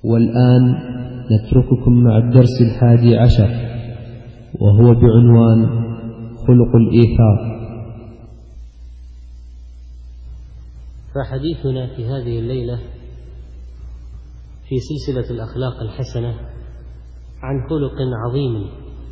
والآن نترككم مع الدرس 11 وهو بعنوان خلق الإيثار. فحديثنا في هذه الليلة في سلسلة الأخلاق الحسنة عن خلق عظيم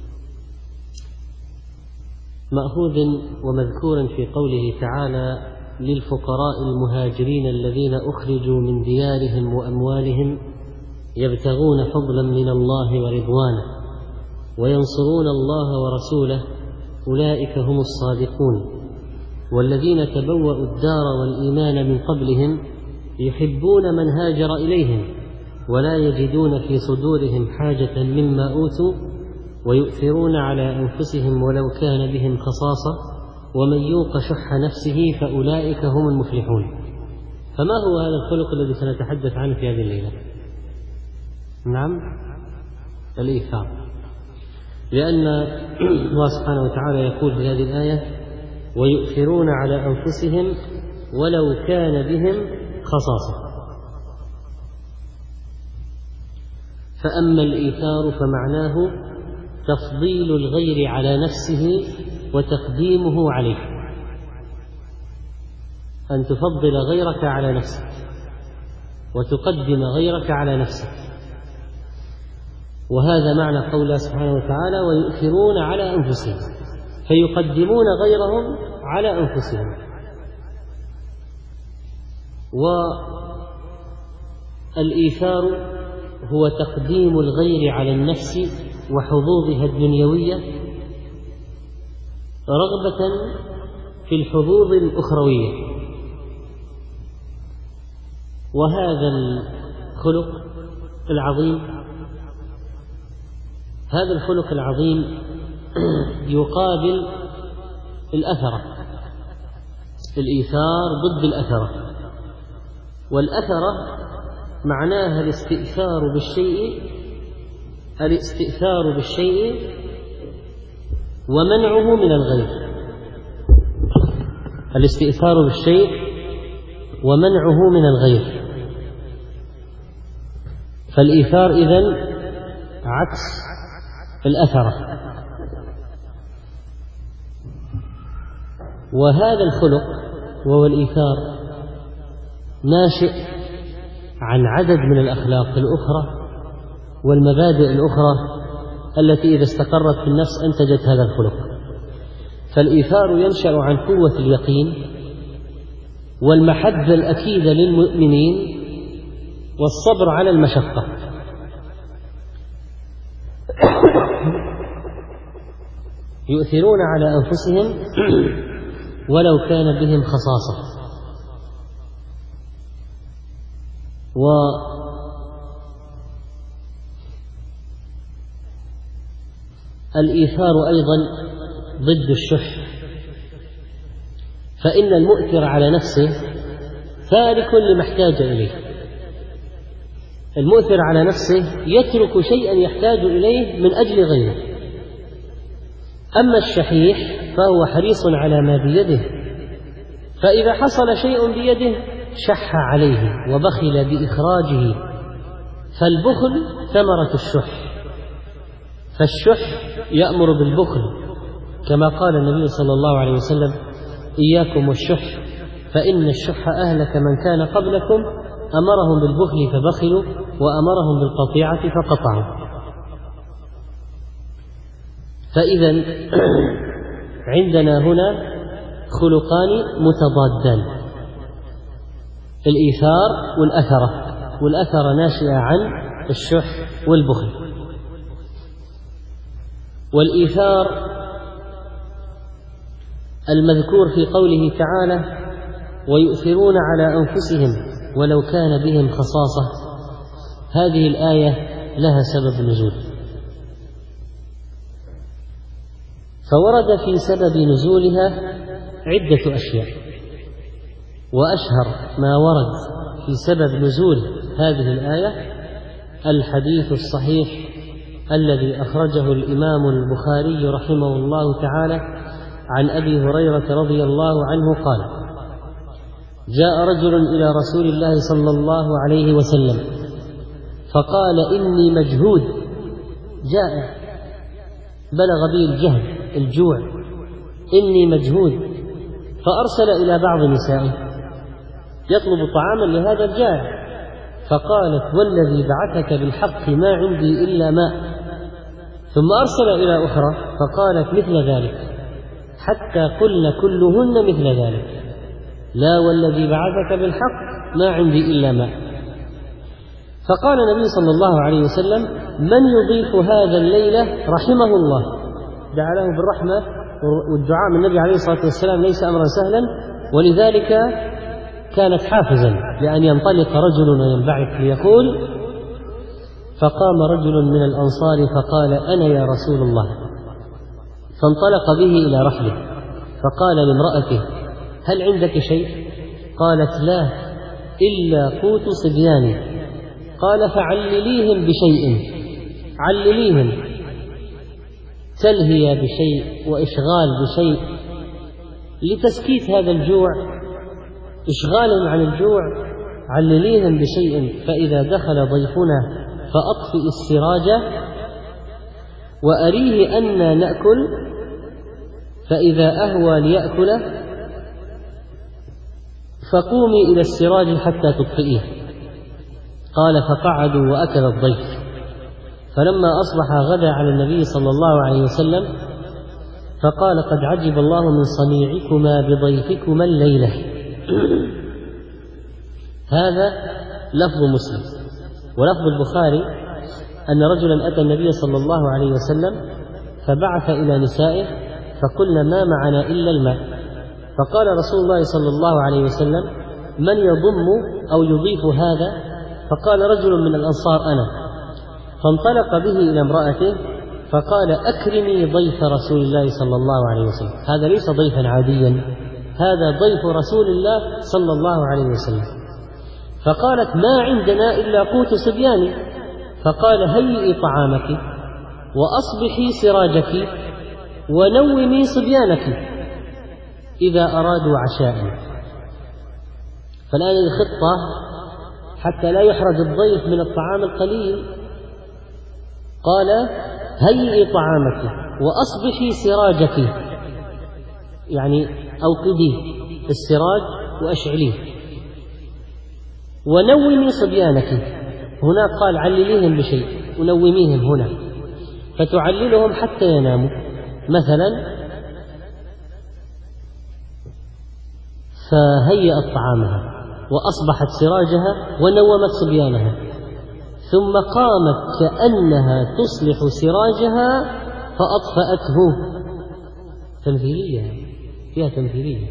مأخوذ ومذكور في قوله تعالى: للفقراء المهاجرين الذين أخرجوا من ديارهم وأموالهم يبتغون فضلا من الله ورضوانه وينصرون الله ورسوله أولئك هم الصادقون والذين تبوأوا الدار والإيمان من قبلهم يحبون من هاجر إليهم ولا يجدون في صدورهم حاجة مما أوتوا ويؤثرون على أنفسهم ولو كان بهم خصاصة ومن يوق شح نفسه فأولئك هم المفلحون. فما هو هذا الخلق الذي سنتحدث عنه في هذه الليلة؟ نعم، الإيثار. لأن الله سبحانه وتعالى يقول في هذه الآية: ويؤثرون على أنفسهم ولو كان بهم خصاصة. فأما الإيثار فمعناه تفضيل الغير على نفسه وتقديمه عليه، أن تفضل غيرك على نفسك وتقدم غيرك على نفسك. وهذا معنى قوله سبحانه وتعالى: ويؤثرون على أنفسهم، فيقدمون غيرهم على أنفسهم. والإيثار هو تقديم الغير على النفس وحظوظها الدنيوية رغبة في الحظوظ الأخروية. وهذا الخلق العظيم يقابل الأثرة. الإيثار ضد الأثرة، والأثرة معناها الاستئثار بالشيء ومنعه من الغير. الاستئثار بالشيء ومنعه من الغير. فالإيثار إذن عكس الأثرة. وهذا الخلق وهو الإيثار ناشئ عن عدد من الأخلاق الأخرى والمبادئ الأخرى التي إذا استقرت في النفس أنتجت هذا الخلق. فالإيثار ينشأ عن قوة اليقين والمحبة الأكيدة للمؤمنين والصبر على المشقة. يؤثرون على أنفسهم ولو كان بهم خصاصة. والإيثار أيضا ضد الشح، فإن المؤثر على نفسه تارك لما احتاج إليه. المؤثر على نفسه يترك شيئا يحتاج إليه من أجل غيره. أما الشحيح فهو حريص على ما بيده، فإذا حصل شيء بيده شح عليه وبخل بإخراجه. فالبخل ثمرة الشح، فالشح يأمر بالبخل، كما قال النبي صلى الله عليه وسلم: إياكم والشح فإن الشح أهلك من كان قبلكم، أمرهم بالبخل فبخلوا وأمرهم بالقطيعة فقطعوا. فإذا عندنا هنا خلقان متضادان: الإيثار والأثرة ناشئة عن الشح والبخل. والإيثار المذكور في قوله تعالى: ويؤثرون على أنفسهم ولو كان بهم خصاصة، هذه الآية لها سبب نزول. فورد في سبب نزولها عدة أشياء، وأشهر ما ورد في سبب نزول هذه الآية الحديث الصحيح الذي أخرجه الإمام البخاري رحمه الله تعالى عن أبي هريرة رضي الله عنه قال: جاء رجل إلى رسول الله صلى الله عليه وسلم فقال إني مجهود جائع بلغ بي الجهد الجوع، إني مجهود، فأرسل إلى بعض نسائه يطلب طعاما لهذا الجائع، فقالت والذي بعثك بالحق ما عندي إلا ماء، ثم أرسل إلى أخرى فقالت مثل ذلك، حتى قلن كلهن مثل ذلك، لا والذي بعثك بالحق ما عندي إلا ماء. فقال النبي صلى الله عليه وسلم من يضيف هذا الليلة رحمه الله، دعا له بالرحمة، والدعاء من النبي عليه الصلاة والسلام ليس أمرا سهلا، ولذلك كانت حافزا لأن ينطلق رجل وينبعث ليقول. فقام رجل من الأنصار فقال أنا يا رسول الله، فانطلق به إلى رحله، فقال لامرأته هل عندك شيء؟ قالت لا إلا قوت صبياني. قال فعلليهم بشيء، علليهم، تلهي بشيء وإشغال بشيء لتسكيت هذا الجوع، إشغال عن الجوع، علليهم بشيء، فإذا دخل ضيفنا فأطفئ السراج وأريه أن نأكل، فإذا أهوى ليأكل فقومي إلى السراج حتى تطفئيه. قال فقعدوا وأكل الضيف، فلما أصبح غدا على النبي صلى الله عليه وسلم فقال قد عجب الله من صنيعكما بضيفكما الليلة. هذا لفظ مسلم. ولفظ البخاري أن رجلا أتى النبي صلى الله عليه وسلم فبعث إلى نسائه فقلنا ما معنا إلا الماء، فقال رسول الله صلى الله عليه وسلم من يضم أو يضيف هذا؟ فقال رجل من الأنصار أنا، فانطلق به إلى امرأته فقال أكرمي ضيف رسول الله صلى الله عليه وسلم، هذا ليس ضيفا عاديا، هذا ضيف رسول الله صلى الله عليه وسلم. فقالت ما عندنا إلا قوت صبياني، فقال هيئي طعامك وأصبحي سراجك ونومي صبيانك إذا أرادوا عشاء. فالآن الخطة حتى لا يحرج الضيف من الطعام القليل، قال هيئي طعامك وأصبحي سراجك، يعني أوقديه السراج وأشعليه، ونومي صبيانك. هنا قال علليهم بشيء، ونوميهم هنا، فتعللهم حتى يناموا مثلا، فهيأت طعامها وأصبحت سراجها ونومت صبيانها، ثم قامت كأنها تصلح سراجها فأطفأته. تمثيلية، فيها تمثيلية،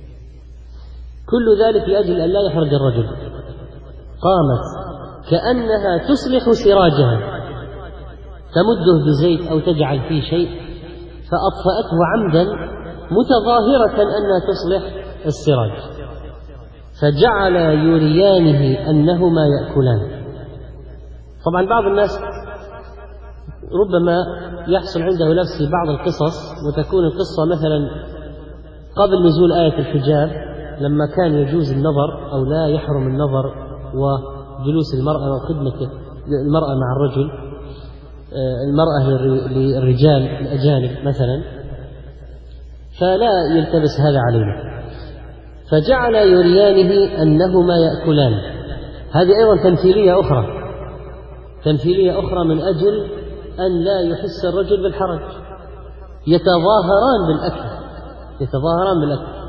كل ذلك لأجل أن لا يحرج الرجل. قامت كأنها تصلح سراجها، تمده بزيت أو تجعل فيه شيء، فأطفأته عمدا متظاهرة أنها تصلح السراج، فجعل يريانه أنهما يأكلان. طبعا بعض الناس ربما يحصل عنده لبس في بعض القصص، وتكون القصة مثلا قبل نزول آية الحجاب، لما كان يجوز النظر أو لا يحرم النظر وجلوس المرأة وخدمة المرأة مع الرجل، المرأة للرجال الأجانب مثلا، فلا يلتبس هذا علينا، فجعل يريانه أنهما يأكلان. هذه أيضا تمثيلية أخرى من أجل أن لا يحس الرجل بالحرج، يتظاهران بالأكل.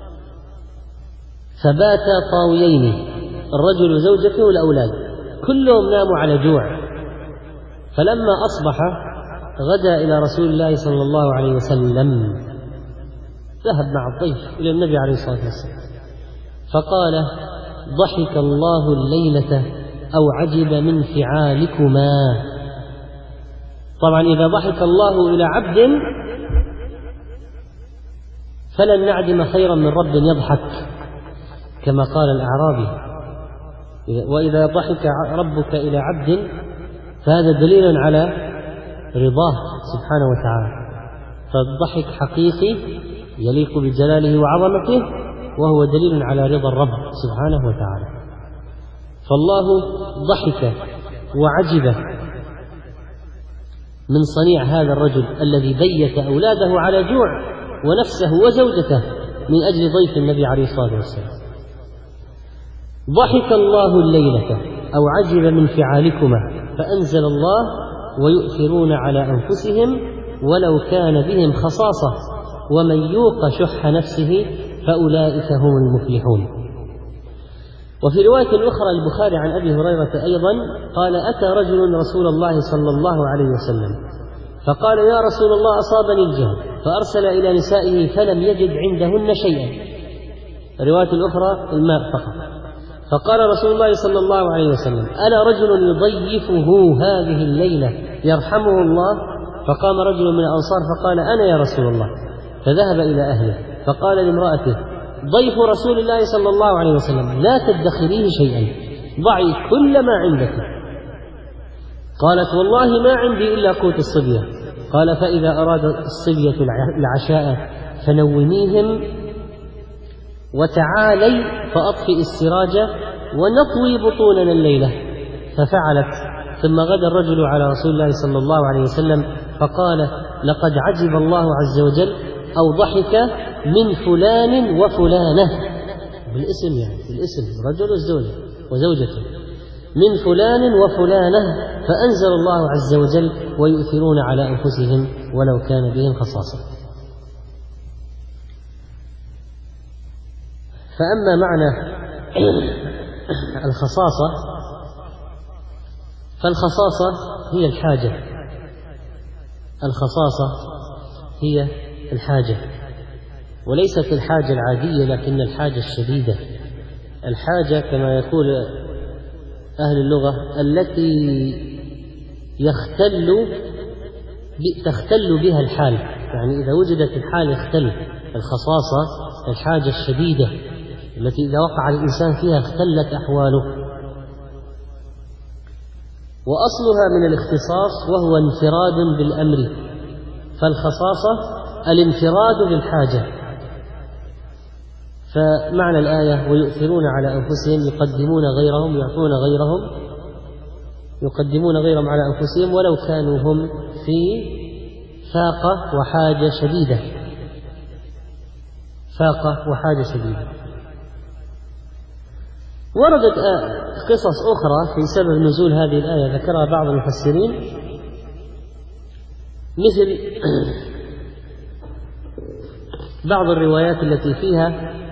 فباتا طاويين، الرجل وزوجته والأولاد كلهم ناموا على جوع. فلما أصبح غدا إلى رسول الله صلى الله عليه وسلم، ذهب مع الضيف إلى النبي عليه الصلاة والسلام فقال ضحك الله الليلة أو عجب من فعالكما. طبعا إذا ضحك الله إلى عبد فلن نعدم خيرا من رب يضحك، كما قال الأعرابي، وإذا ضحك ربك إلى عبد فهذا دليل على رضاه سبحانه وتعالى. فالضحك حقيقي يليق بجلاله وعظمته، وهو دليل على رضا الرب سبحانه وتعالى. فالله ضحك وعجب من صنيع هذا الرجل الذي بيت أولاده على جوع ونفسه وزوجته من أجل ضيف النبي عليه الصلاة والسلام. ضحك الله الليلة أو عجب من فعالكما فأنزل الله ويؤثرون على أنفسهم ولو كان بهم خصاصة ومن يوق شح نفسه فأولئك هم المفلحون. وفي رواية أخرى البخاري عن أبي هريرة أيضا قال أتى رجل رسول الله صلى الله عليه وسلم فقال يا رسول الله أصابني الجهل فأرسل إلى نسائه فلم يجد عندهن شيئا. الرواية الأخرى الماء فقط. فقال رسول الله صلى الله عليه وسلم ألا رجل يضيفه هذه الليلة يرحمه الله؟ فقام رجل من الأنصار فقال أنا يا رسول الله. فذهب إلى أهله فقال لامرأته ضيف رسول الله صلى الله عليه وسلم لا تدخريه شيئا ضعي كل ما عندك. قالت والله ما عندي إلا قوت الصبية. قال فإذا أراد الصبية العشاء فنوميهم وتعالي فأطفئ السراج ونطوي بطوننا الليلة. ففعلت. ثم غدا الرجل على رسول الله صلى الله عليه وسلم فقال لقد عجب الله عز وجل أو ضحك من فلان وفلانة بالاسم، يعني بالاسم رجل والزوجة وزوجته من فلان وفلانة فأنزل الله عز وجل ويؤثرون على أنفسهم ولو كان بهم خصاصة. فأما معنى الخصاصة فالخصاصة هي الحاجة. الخصاصة هي الحاجة وليست الحاجة العادية لكن الحاجة الشديدة. الحاجة كما يقول أهل اللغة التي تختل بها الحال، يعني إذا وجدت الحال يختل. الخصاصة الحاجة الشديدة التي إذا وقع الإنسان فيها اختلت أحواله. وأصلها من الاختصاص وهو انفراد بالأمر. فالخصاصة الانفراد بالحاجة. فمعنى الآية ويؤثرون على أنفسهم يقدمون غيرهم يعطون غيرهم يقدمون غيرهم على أنفسهم ولو كانوا هم في فاقة وحاجة شديدة. فاقة وحاجة شديدة. وردت قصص أخرى في سبب نزول هذه الآية ذكرها بعض المفسرين مثل بعض الروايات التي فيها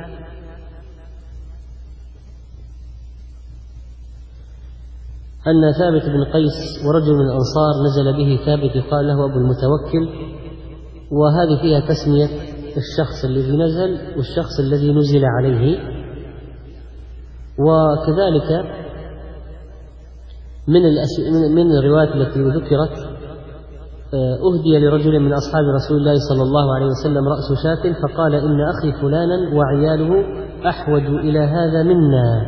أن ثابت بن قيس ورجل من الأنصار نزل به ثابت يقال له أبو المتوكل، وهذه فيها تسمية الشخص الذي نزل والشخص الذي نزل عليه. وكذلك من الروايات التي ذكرت أهدي لرجل من أصحاب رسول الله صلى الله عليه وسلم رأس شاة فقال إن أخي فلانا وعياله أحوج إلى هذا منا.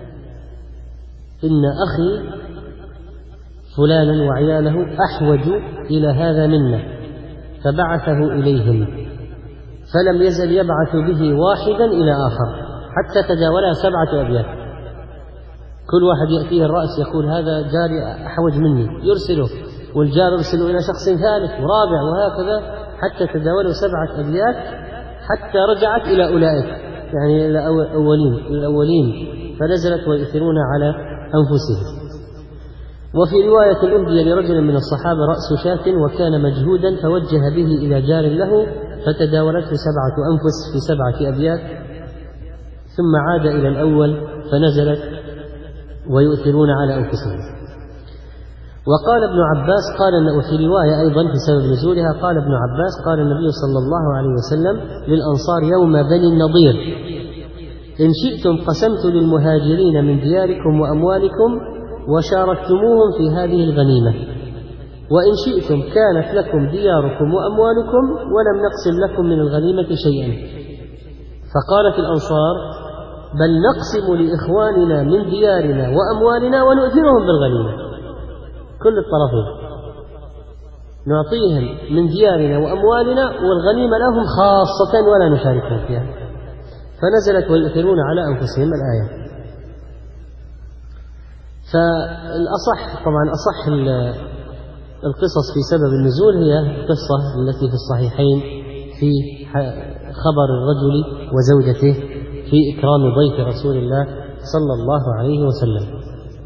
إن أخي فلانا وعياله أحوج إلى هذا منا فبعثه إليهم فلم يزل يبعث به واحدا إلى آخر حتى تجاولا 7 أبيات. كل واحد يأتيه الرأس يقول هذا جاري أحوج مني يرسله، والجار يرسل إلى شخص ثالث ورابع وهكذا حتى تداولوا 7 أبيات حتى رجعت إلى أولئك، يعني إلى الأولين فنزلت ويؤثرون على أنفسهم. وفي رواية أهدي لرجل من الصحابة رأس شاة وكان مجهودا فوجه به إلى جار له فتداولته 7 أنفس في 7 أبيات ثم عاد إلى الأول فنزلت ويؤثرون على أنفسهم. وقال ابن عباس في رواية أيضا في سبب نزولها قال ابن عباس قال النبي صلى الله عليه وسلم للأنصار يوم بني النضير إن شئتم قسمت للمهاجرين من دياركم وأموالكم وشاركتموهم في هذه الغنيمة، وإن شئتم كانت لكم دياركم وأموالكم ولم نقسم لكم من الغنيمة شيئا. فقالت الأنصار بل نقسم لإخواننا من ديارنا وأموالنا ونؤثرهم بالغنيمة. كل الطرفين نعطيهم من ديارنا وأموالنا والغنيمة لهم خاصة ولا نشاركهم فيها. فنزلت ويؤثرون على أنفسهم الآية. فالأصح طبعا أصح القصص في سبب النزول هي القصة التي في الصحيحين في خبر الرجل وزوجته في إكرام ضيف رسول الله صلى الله عليه وسلم.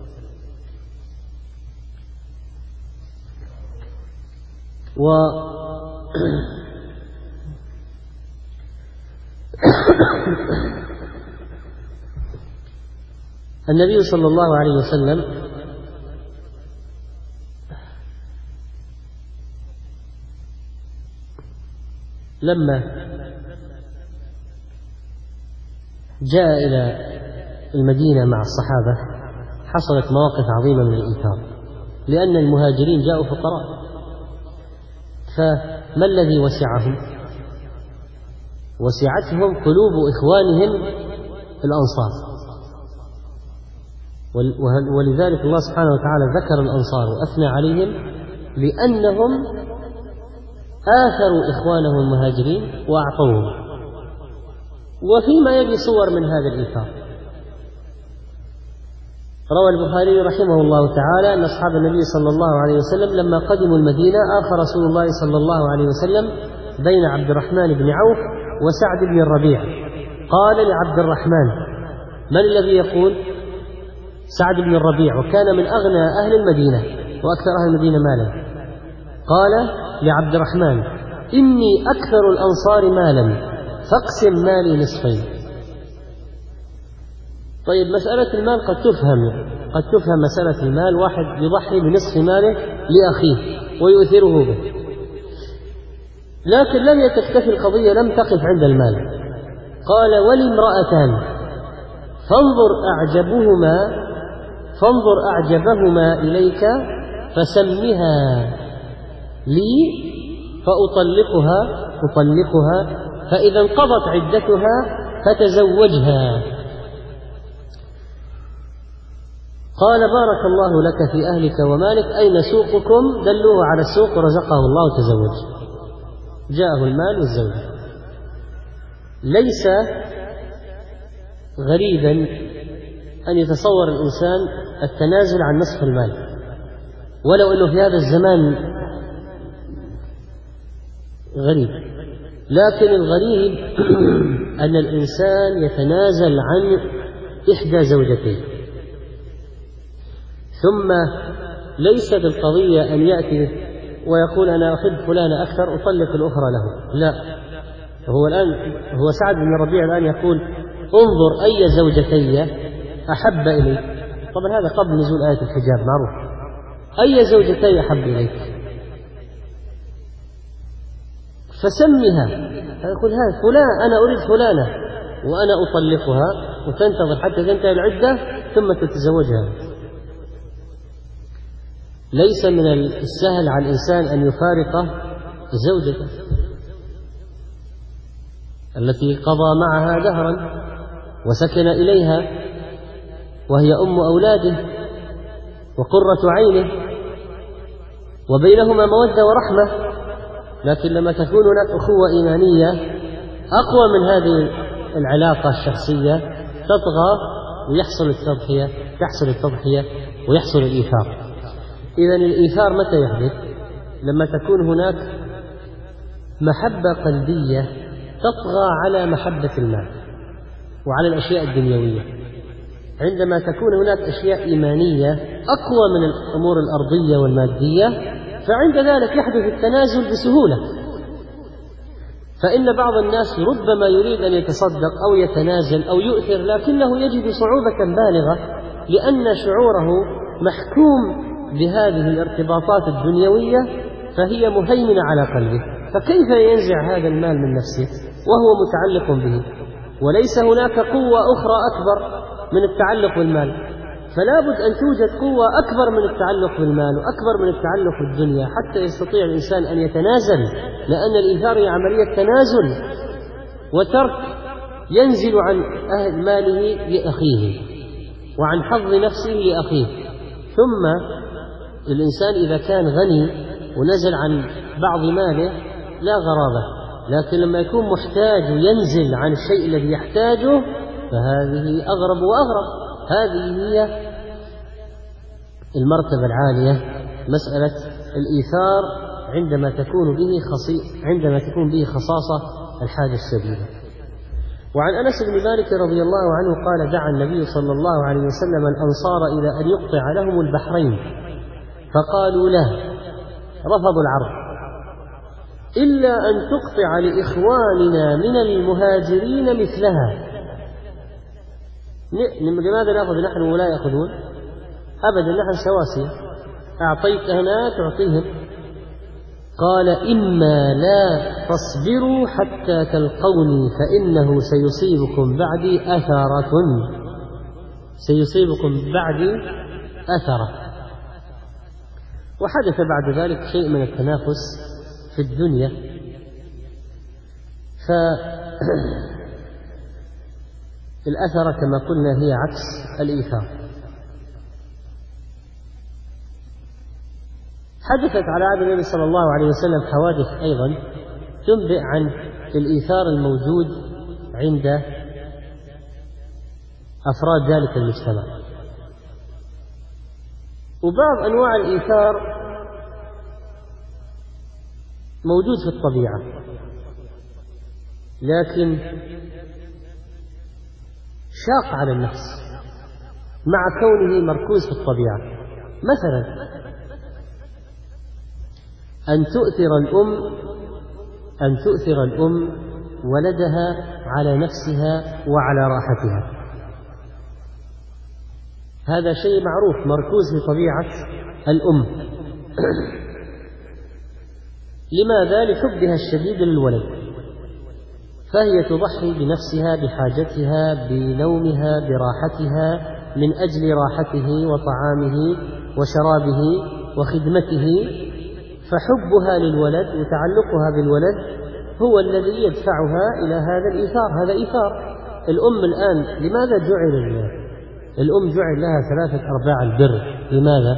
النبي صلى الله عليه وسلم لما جاء إلى المدينة مع الصحابة حصلت مواقف عظيمة من الإيثار، لأن المهاجرين جاءوا فقراء، فما الذي وسعهم؟ وسعتهم قلوب إخوانهم الأنصار، ولذلك الله سبحانه وتعالى ذكر الأنصار وأثنى عليهم لأنهم آثروا إخوانهم المهاجرين وأعطوهم. وفيما يلي صور من هذا الإيثار. روى البخاري رحمه الله تعالى أن أصحاب النبي صلى الله عليه وسلم لما قدموا المدينة آخى رسول الله صلى الله عليه وسلم بين عبد الرحمن بن عوف وسعد بن الربيع. قال لعبد الرحمن: من الذي يقول؟ سعد بن الربيع، وكان من أغنى أهل المدينة وأكثر أهل المدينة مالا. قال لعبد الرحمن: إني أكثر الأنصار مالا فاقسم مالي نصفين. طيب مسألة المال قد تفهم مسألة المال، واحد يضحي بنصف ماله لأخيه ويؤثره به، لكن لم تكتفي القضية، لم تقف عند المال. قال: ولي امرأتان فانظر أعجبهما إليك فسمها لي فأطلقها فإذا انقضت عدتها فتزوجها. قال: بارك الله لك في أهلك ومالك، أين سوقكم؟ دلوه على السوق ورزقه الله وتزوج. جاءه المال والزوج. ليس غريبا أن يتصور الإنسان التنازل عن نصف المال، ولو أنه في هذا الزمان غريب، لكن الغريب أن الإنسان يتنازل عن إحدى زوجتين. ثم ليس بالقضية أن يأتي ويقول: أنا أحب فلان أكثر أطلق الأخرى له، لا. هو سعد بن الربيع الآن يقول: انظر أي زوجتي أحب إليك. طبعا هذا قبل نزول آية الحجاب معروف. أي زوجتي أحب إليك فسمها. يقول: هذا فلان، أنا أريد فلانة وأنا أطلقها، وتنتظر حتى تنتهي العدة ثم تتزوجها. ليس من السهل على الإنسان أن يفارق زوجته التي قضى معها دهرا وسكن إليها، وهي أم أولاده وقرة عينه، وبينهما مودة ورحمة. لكن لما تكون هناك أخوة إيمانية أقوى من هذه العلاقة الشخصية تطغى ويحصل التضحية ويحصل الإيثار. إذن الإيثار متى يحدث؟ لما تكون هناك محبة قلبية تطغى على محبة المال وعلى الأشياء الدنيوية. عندما تكون هناك أشياء إيمانية أقوى من الأمور الأرضية والمادية، فعند ذلك يحدث التنازل بسهولة. فإن بعض الناس ربما يريد أن يتصدق أو يتنازل أو يؤثر، لكنه يجد صعوبة بالغة لأن شعوره محكوم بهذه الارتباطات الدنيوية، فهي مهيمنة على قلبه. فكيف ينزع هذا المال من نفسه وهو متعلق به؟ وليس هناك قوة أخرى أكبر من التعلق بالمال، فلا بد أن توجد قوة أكبر من التعلق بالمال وأكبر من التعلق بالدنيا حتى يستطيع الإنسان أن يتنازل، لأن الإيثار هي عملية تنازل وترك، ينزل عن أهل ماله لأخيه وعن حظ نفسه لأخيه. ثم الإنسان إذا كان غني ونزل عن بعض ماله لا غرابة، لكن لما يكون محتاج وينزل عن الشيء الذي يحتاجه فهذه أغرب وأغرب. هذه هي المرتبة العالية مسألة الإيثار عندما تكون به خصاصة الحاجة الشديدة. وعن أنس بن مالك رضي الله عنه قال: دعا النبي صلى الله عليه وسلم الأنصار إلى أن يقطع لهم البحرين، فقالوا له، رفضوا العرض، إلا أن تقطع لإخواننا من المهاجرين مثلها. لماذا نأخذ نحن ولا يأخذون؟ أبدا، نحن سواسية، أعطيت هنا تعطيهم. قال: إما لا تصبروا حتى تلقوني فإنه سيصيبكم بعدي أثرة. وحدث بعد ذلك شيء من التنافس في الدنيا، فالأثرة كما قلنا هي عكس الإيثار. حدثت على عهد النبي صلى الله عليه وسلم حوادث أيضا تنبئ عن الإيثار الموجود عند أفراد ذلك المجتمع. وبعض أنواع الإيثار موجود في الطبيعة، لكن شاق على النفس مع كونه مركوز في الطبيعة. مثلا أن تؤثر الأم ولدها على نفسها وعلى راحتها، هذا شيء معروف مركوز في طبيعة الأم. لماذا؟ لحبها الشديد للولد، فهي تضحي بنفسها، بحاجتها، بنومها، براحتها، من أجل راحته وطعامه وشرابه وخدمته. فحبها للولد وتعلقها بالولد هو الذي يدفعها إلى هذا الإيثار. هذا إيثار. الأم الآن لماذا الأم جعل لها 3/4 البر؟ لماذا؟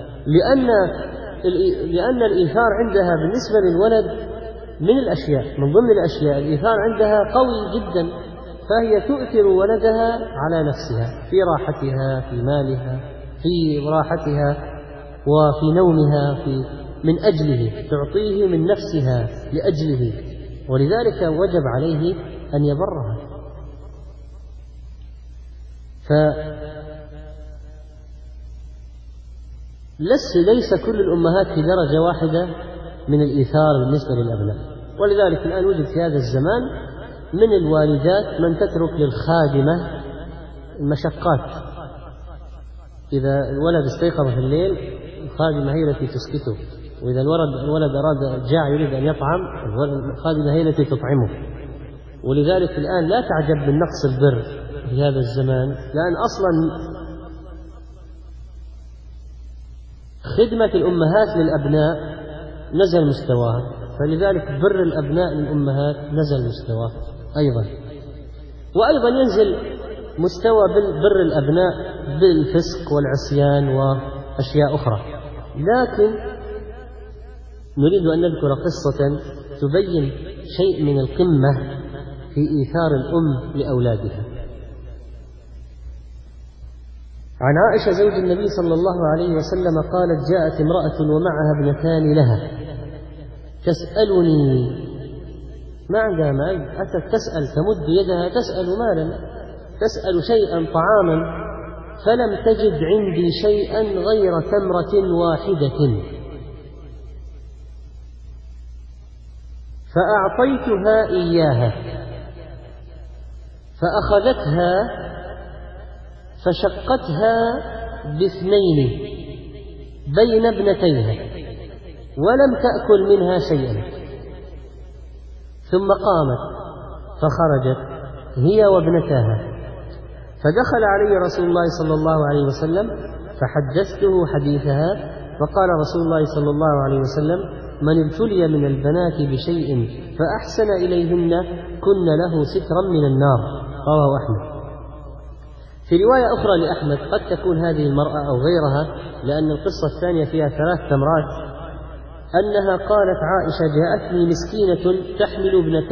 لأن الإيثار عندها بالنسبة للولد من الأشياء، من ضمن الأشياء الإيثار عندها قوي جدا، فهي تؤثر ولدها على نفسها في راحتها، في مالها، في راحتها وفي نومها، من أجله، تعطيه من نفسها لأجله، ولذلك وجب عليه أن يبرها. ليس كل الأمهات في درجة واحدة من الإيثار بالنسبة للأبناء، ولذلك الآن وجد في هذا الزمان من الوالدات من تترك للخادمة المشقات. إذا الولد استيقظ في الليل الخادمة هي التي تسكته، وإذا الولد جاع يريد أن يطعم الخادمة هي التي تطعمه. ولذلك الآن لا تعجب من نقص البر في هذا الزمان، لأن أصلا خدمة الأمهات للأبناء نزل مستواها، فلذلك بر الأبناء للأمهات نزل مستواه أيضا. وأيضا ينزل مستوى بر الأبناء بالفسق والعصيان وأشياء أخرى. لكن نريد أن نذكر قصة تبين شيء من القمة في إيثار الأم لأولادها. عن عائشة زوج النبي صلى الله عليه وسلم قالت: جاءت امرأة ومعها ابنتان لها تسألني، ما عندها مال، أتت تسأل، تمد يدها تسأل مالا، تسأل شيئا طعاما، فلم تجد عندي شيئا غير تمرة واحدة، فأعطيتها إياها، فأخذتها فشقتها باثنين بين ابنتيها ولم تأكل منها شيئا، ثم قامت فخرجت هي وابنتاها، فدخل علي رسول الله صلى الله عليه وسلم فحدثته حديثها، فقال رسول الله صلى الله عليه وسلم: من ابتلي من البنات بشيء فأحسن إليهن كن له سترا من النار. رواه أحمد. في رواية أخرى لأحمد قد تكون هذه المرأة أو غيرها، لأن القصة الثانية فيها 3 تمرات، أنها قالت عائشة: جاءتني مسكينة تحمل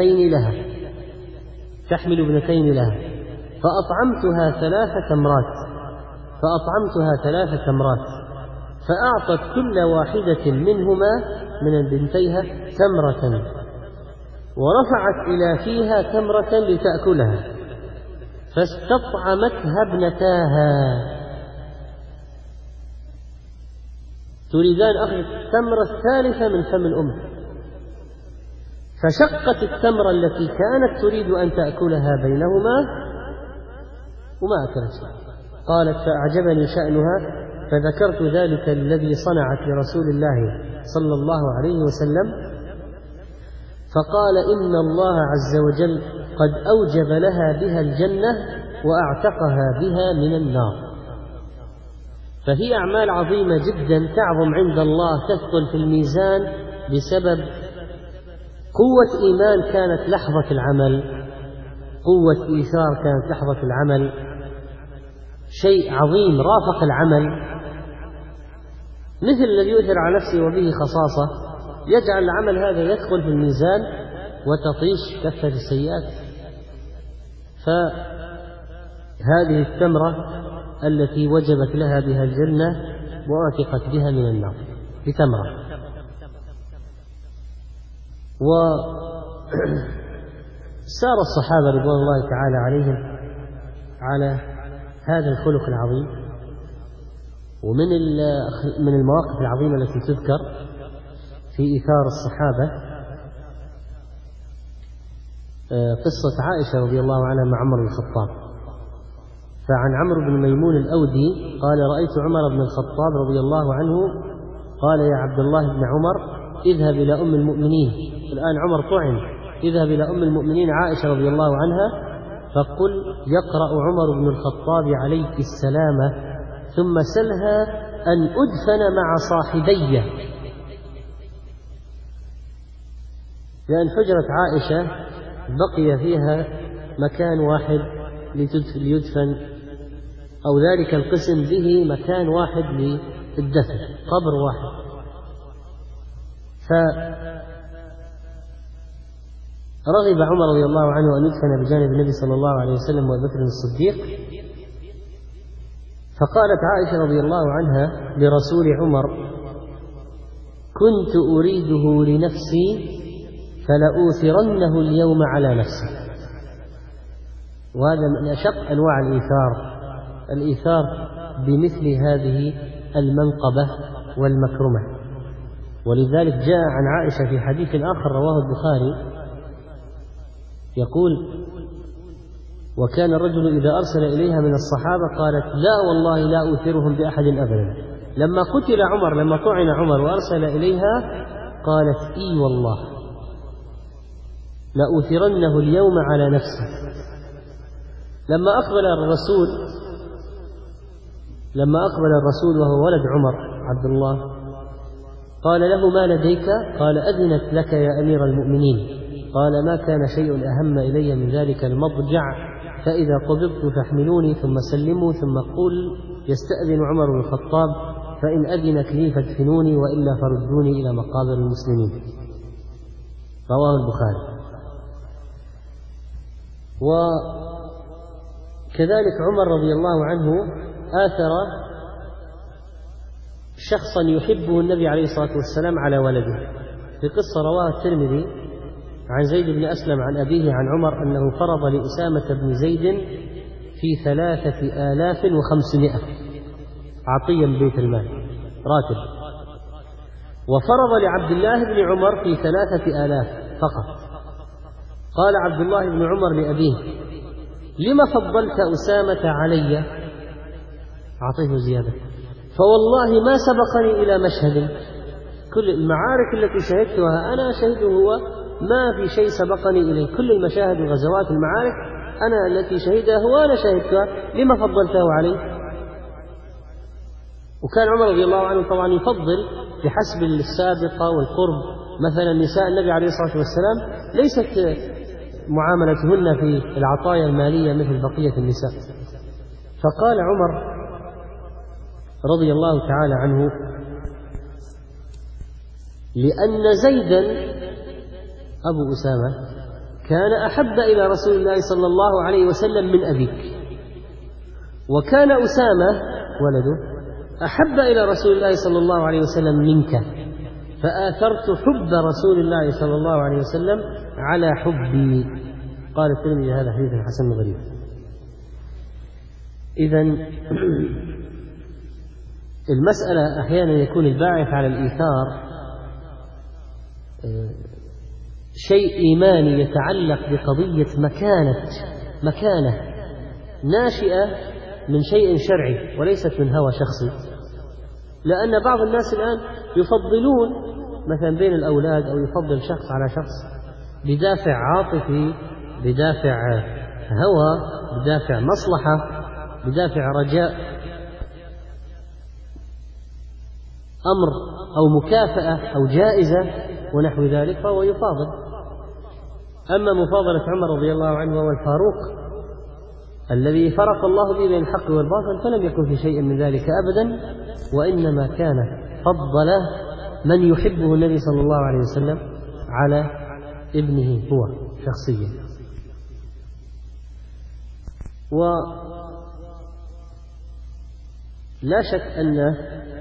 ابنتين لها فأطعمتها 3 تمرات، فأعطت كل واحدة منهما من بنتيها تمرة، ورفعت إلى فيها تمرة لتأكلها، فاستطعمتها ابنتاها تريدان أخذ التمرة الثالثة من فم الأم، فشقت التمرة التي كانت تريد أن تأكلها بينهما وما أكلت. قالت: فأعجبني شأنها، فذكرت ذلك الذي صنعت لرسول الله صلى الله عليه وسلم، فقال: إن الله عز وجل قد أوجب لها بها الجنة وأعتقها بها من النار. فهي أعمال عظيمة جدا تعظم عند الله، تثقل في الميزان بسبب قوة إيمان كانت لحظة العمل، قوة إيثار كانت لحظة العمل، شيء عظيم رافق العمل، مثل الذي يؤثر على نفسه وبه خصاصة، يجعل العمل هذا يدخل في الميزان وتطيش كفة السيئات. فهذه التمرة التي وجبت لها بها الجنة وأعتقت بها من النار بتمرة. وسار الصحابة رضوان الله تعالى عليهم على هذا الخلق العظيم. ومن المواقف العظيمة التي تذكر في إيثار الصحابة قصة عائشة رضي الله عنها مع عمر بن الخطاب. فعن عمرو بن ميمون الأودي قال: رأيت عمر بن الخطاب رضي الله عنه قال: يا عبد الله بن عمر، اذهب إلى أم المؤمنين، الآن عمر طعن، اذهب إلى أم المؤمنين عائشة رضي الله عنها فقل: يقرأ عمر بن الخطاب عليك السلام، ثم سلها أن أدفن مع صاحبي، لأن حجرة عائشة بقي فيها مكان واحد ليدفن، أو ذلك القسم به مكان واحد للدفن، قبر واحد. فرغب عمر رضي الله عنه أن يدفن بجانب النبي صلى الله عليه وسلم وأبي بكر الصديق. فقالت عائشة رضي الله عنها لرسول عمر: كنت أريده لنفسي فلأوثرنه اليوم على نفسي. وهذا من أشق أنواع الإيثار بمثل هذه المنقبة والمكرمة. ولذلك جاء عن عائشة في حديث آخر رواه البخاري يقول: وكان الرجل إذا أرسل إليها من الصحابة قالت: لا والله لا أوثرهم بأحد أبدا. لما قتل عمر، لما طعن عمر وأرسل إليها قالت: إي والله لأوثرنه اليوم على نفسي. لما أقبل الرسول وهو ولد عمر عبد الله قال له: ما لديك؟ قال: أذنت لك يا أمير المؤمنين. قال: ما كان شيء أهم إلي من ذلك المضجع، فإذا قبضت فاحملوني ثم سلموا، ثم قل يستأذن عمر بن الخطاب، فإن أذنت لي فادفنوني، وإلا فردوني إلى مقابر المسلمين. رواه البخاري. وكذلك عمر رضي الله عنه آثر شخصا يحبه النبي عليه الصلاة والسلام على ولده. في قصة رواها الترمذي عن زيد بن أسلم عن أبيه عن عمر أنه فرض لأسامة بن زيد في 3500 عطيا بيت المال راتب، وفرض لعبد الله بن عمر في 3000 فقط. قال عبد الله بن عمر لأبيه: لما فضلت أسامة علي؟ أعطيه زيادة. فوالله ما سبقني إلى مشهد، كل المعارك التي شهدتها أنا شهده هو، ما في شيء سبقني إليه، كل المشاهد وغزوات المعارك أنا التي شهدها هو أنا شهدتها، لما فضلته عليه؟ وكان عمر رضي الله عنه طبعا يفضل بحسب السابقة والقرب. مثلا نساء النبي عليه الصلاة والسلام ليست معاملتهن في العطايا المالية مثل بقية النساء. فقال عمر رضي الله تعالى عنه: لأن زيدا أبو أسامة كان أحب إلى رسول الله صلى الله عليه وسلم من أبيك، وكان أسامة ولده أحب إلى رسول الله صلى الله عليه وسلم منك، فآثرت حب رسول الله صلى الله عليه وسلم على حبي. قال الترمذي هذا حديث حسن غريب. إذن المسألة أحيانا يكون الباعث على الإيثار شيء إيماني يتعلق بقضية مكانة ناشئة من شيء شرعي وليست من هوى شخصي. لأن بعض الناس الآن يفضلون مثلا بين الأولاد أو يفضل شخص على شخص بدافع عاطفي، بدافع هوى، بدافع مصلحة، بدافع رجاء أمر أو مكافأة أو جائزة ونحو ذلك، فهو يفاضل. أما مفاضلة عمر رضي الله عنه وهو الفاروق الذي فرق الله به بين الحق والباطل فلم يكن في شيء من ذلك أبدا، وإنما كان فضل من يحبه النبي صلى الله عليه وسلم على ابنه هو شخصيا. ولا شك أن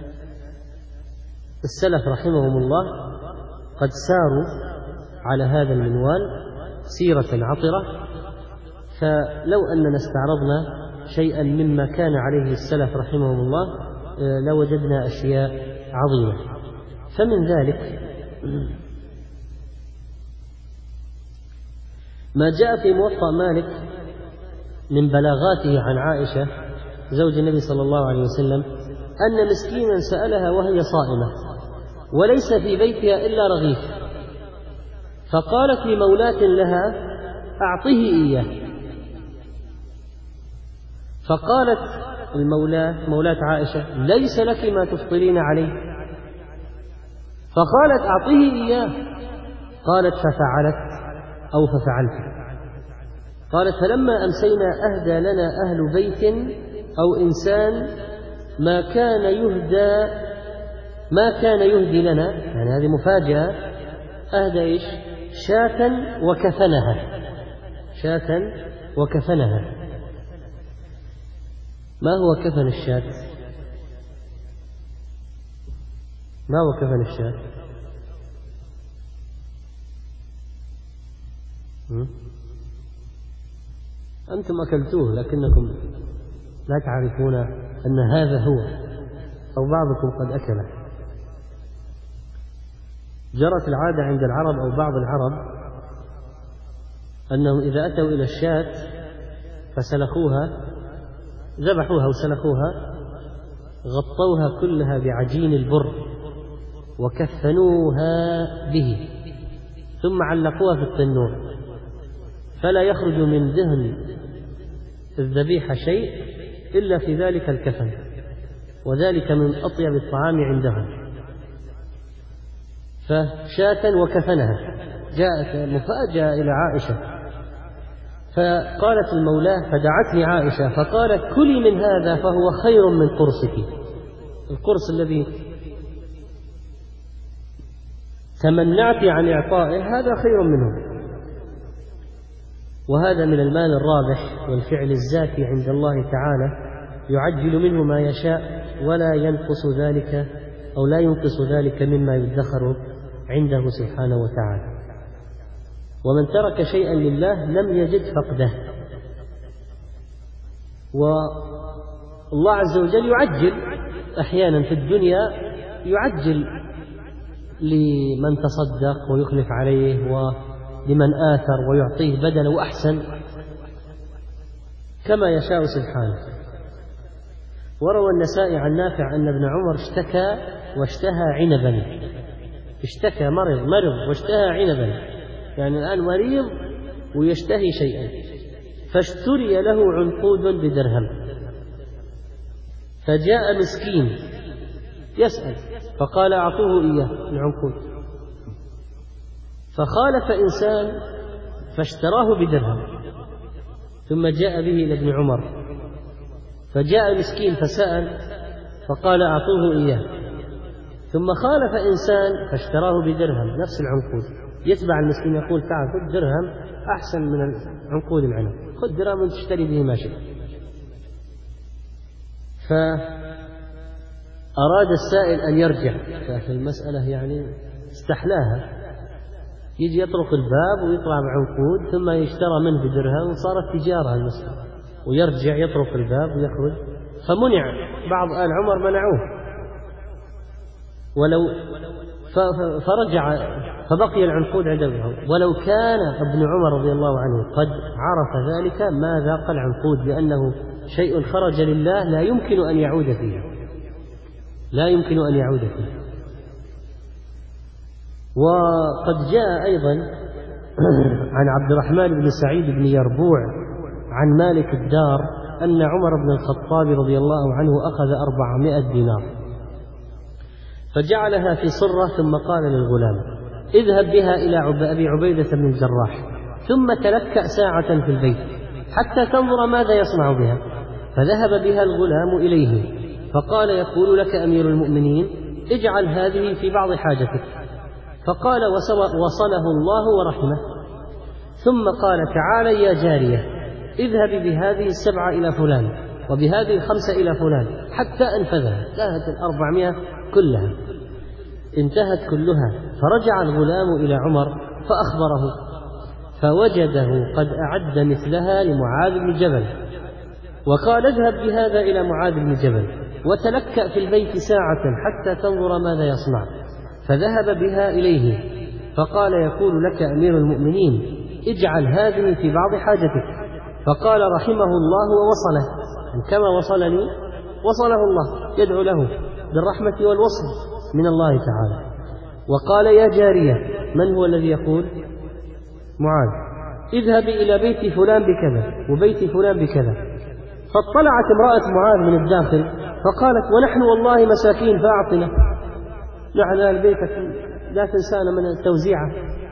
السلف رحمهم الله قد ساروا على هذا المنوال سيرة عطرة، فلو أننا استعرضنا شيئا مما كان عليه السلف رحمهم الله لوجدنا أشياء عظيمة. فمن ذلك ما جاء في موطأ مالك من بلاغاته عن عائشة زوج النبي صلى الله عليه وسلم أن مسكينا سألها وهي صائمة وليس في بيتها إلا رغيف، فقالت لمولاة لها أعطه إياه، فقالت مولاة عائشة ليس لك ما تفطرين عليه، فقالت أعطه إياه، قالت ففعلت أو ففعلت. قالت فلما أمسينا أهدى لنا أهل بيت أو إنسان ما كان يهدي لنا، يعني هذه مفاجأة، أهدى إيش؟ شاة وكفنها. ما هو كفن الشاة؟ ما هو كفن الشاة؟ أنتم أكلتوه لكنكم لا تعرفون أن هذا هو، أو بعضكم قد أكله. جرت العادة عند العرب أو بعض العرب أنهم إذا أتوا إلى الشاة فسلخوها، ذبحوها وسلخوها، غطوها كلها بعجين البر وكفنوها به، ثم علقوها في التنور، فلا يخرج من دهن الذبيحة شيء إلا في ذلك الكفن، وذلك من أطيب الطعام عندهم. فشاة وكفنها. جاءت مفاجأة إلى عائشة، فقالت المولاه فدعتني عائشة فقالت كلي من هذا فهو خير من قرصك، القرص الذي تمنعت عن إعطائه هذا خير منه. وهذا من المال الرابح والفعل الزاكي عند الله تعالى، يعجل منه ما يشاء ولا ينقص ذلك أو لا ينقص ذلك مما يدخر عنده سبحانه وتعالى. ومن ترك شيئا لله لم يجد فقده. والله عز وجل يعجل أحيانا في الدنيا، يعجل لمن تصدق ويخلف عليه، ولمن آثر ويعطيه بدلا وأحسن كما يشاء سبحانه. وروى النسائي عن نافع أن ابن عمر اشتكى واشتهى عنبا، اشتكى مرض واشتهى عنبا، يعني الآن مريض ويشتهي شيئا، فاشتري له عنقود بدرهم، فجاء مسكين يسأل فقال أعطوه إياه العنقود، فخالف إنسان فاشتراه بدرهم، ثم جاء به إلى ابن عمر، فجاء مسكين فسأل فقال أعطوه إياه، ثم خالف إنسان فاشتراه بدرهم نفس العنقود. يتبع المسكين يقول تعال خذ درهم أحسن من عنقود العنب، خذ درهم تشتري به ما شئت. أراد السائل أن يرجع، ففي المسألة يعني استحلاها، يجي يطرق الباب ويطلع بعنقود ثم يشترى منه بدرهم وصارت تجارة المسألة، ويرجع يطرق الباب ويخرج، فمنع. بعض آل عمر منعوه، فرجع فبقي العنقود عند ابنه. ولو كان ابن عمر رضي الله عنه قد عرف ذلك ما ذاق العنقود، لأنه شيء خرج لله لا يمكن أن يعود فيه. وقد جاء أيضا عن عبد الرحمن بن سعيد بن يربوع عن مالك الدار أن عمر بن الخطاب رضي الله عنه أخذ 400 دينار فجعلها في صرة، ثم قال للغلام: اذهب بها إلى أبي عبيدة بن الجراح، ثم تلكأ ساعة في البيت حتى تنظر ماذا يصنع بها. فذهب بها الغلام إليه فقال: يقول لك أمير المؤمنين اجعل هذه في بعض حاجتك. فقال: وصله الله ورحمه. ثم قال: تعالى يا جارية، اذهبي بهذه 7 إلى فلان، وبهذه 5 إلى فلان، حتى أنفذها. انتهت 400 كلها، انتهت كلها. فرجع الغلام إلى عمر فأخبره، فوجده قد أعد مثلها لمعاذ بن جبل، وقال: اذهب بهذا إلى معاذ بن جبل وتلكأ في البيت ساعة حتى تنظر ماذا يصنع. فذهب بها إليه فقال: يقول لك أمير المؤمنين اجعل هذه في بعض حاجتك. فقال: رحمه الله ووصله، كما وصلني وصله الله، يدعو له بالرحمة والوصل من الله تعالى. وقال: يا جارية، من هو الذي يقول؟ معاذ، اذهبي إلى بيت فلان بكذا وبيت فلان بكذا. فاطلعت امرأة معاذ من الداخل فقالت: ونحن والله مساكين فأعطنا، نحن بيتك لا تنسانا من التوزيعة.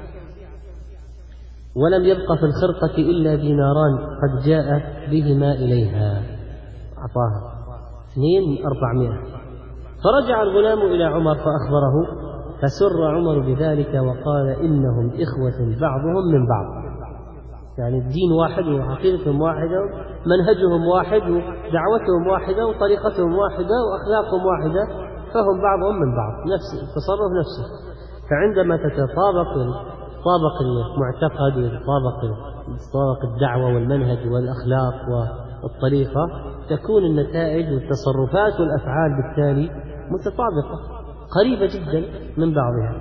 ولم يبق في الخرقة إلا ديناران قد جاء بهما إليها، أعطاها 400. فرجع الغلام إلى عمر فأخبره، فسر عمر بذلك وقال: إنهم إخوة بعضهم من بعض، يعني الدين واحد وعقيدتهم واحدة، منهجهم واحد ودعوتهم واحدة وطريقتهم واحدة وأخلاقهم واحدة، فهم بعضهم من بعض، نفس التصرف نفسه. فعندما تتطابق المعتقد وتطابق الدعوة والمنهج والأخلاق والطريقة، تكون النتائج والتصرفات والأفعال بالتالي متطابقة قريبة جدا من بعضها.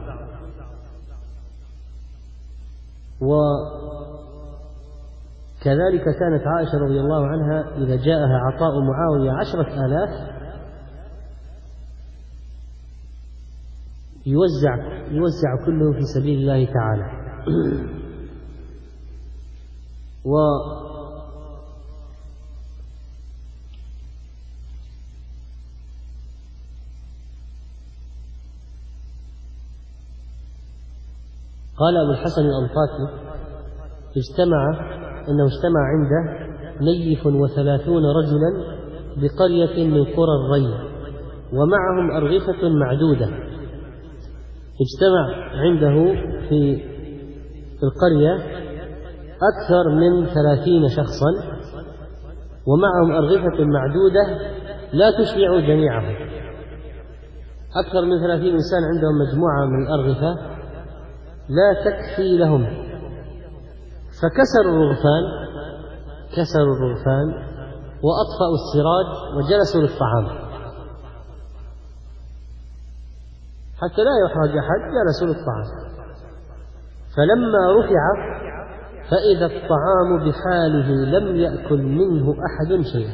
وكذلك كانت عائشة رضي الله عنها إذا جاءها عطاء معاوية 10,000 يوزع كله في سبيل الله تعالى. قال أبو الحسن الأنطاكي: إنه اجتمع عنده 130 رجلا بقرية من قرى الري، ومعهم أرغفة معدودة. اجتمع عنده في القرية أكثر من 30 شخصا، ومعهم أرغفة معدودة لا تشبع جميعهم. أكثر من 30 إنسان عندهم مجموعة من الأرغفة لا تكفي لهم، فكسروا الرغفان وأطفأوا السراج وجلسوا للطعام حتى لا يحرج أحد، جلسوا للطعام. فلما رفع فإذا الطعام بحاله لم يأكل منه أحد شيئا،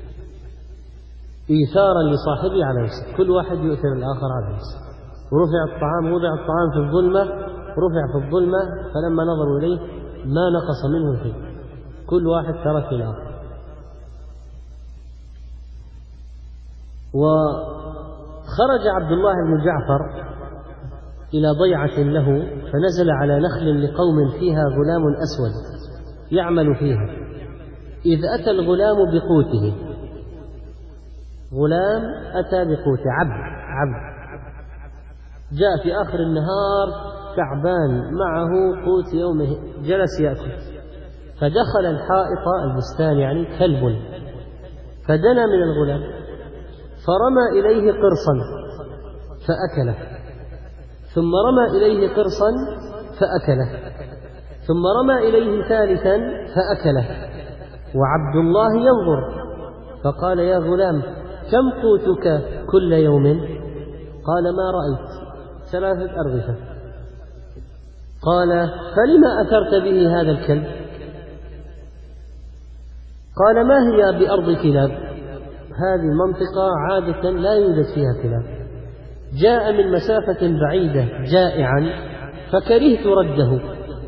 إيثارا لصاحبه على نفسه، كل واحد يؤثر الآخر على نفسه. ووضع الطعام في الظلمة، رفع في الظلمة، فلما نظروا إليه ما نقص منه شيء، كل واحد ترك الآخر. وخرج عبد الله بن جعفر إلى ضيعة له، فنزل على نخل لقوم فيها غلام أسود يعمل فيها، إذ أتى الغلام بقوته. غلام أتى بقوته، عبد جاء في آخر النهار تعبان، معه قوت يومه، جلس يأكل. فدخل الحائط، البستان يعني، كلب، فدنا من الغلام فرمى إليه قرصا فأكله، ثم رمى إليه قرصا فأكله، ثم رمى إليه ثالثا فأكله، وعبد الله ينظر، فقال: يا غلام، كم قوتك كل يوم؟ قال: ما رأيت، 3 أرغفة. قال: فلما أثرت به هذا الكلب؟ قال: ما هي بأرض كلاب، هذه المنطقة عادة لا يوجد فيها كلاب، جاء من مسافة بعيدة جائعا فكرهت رده.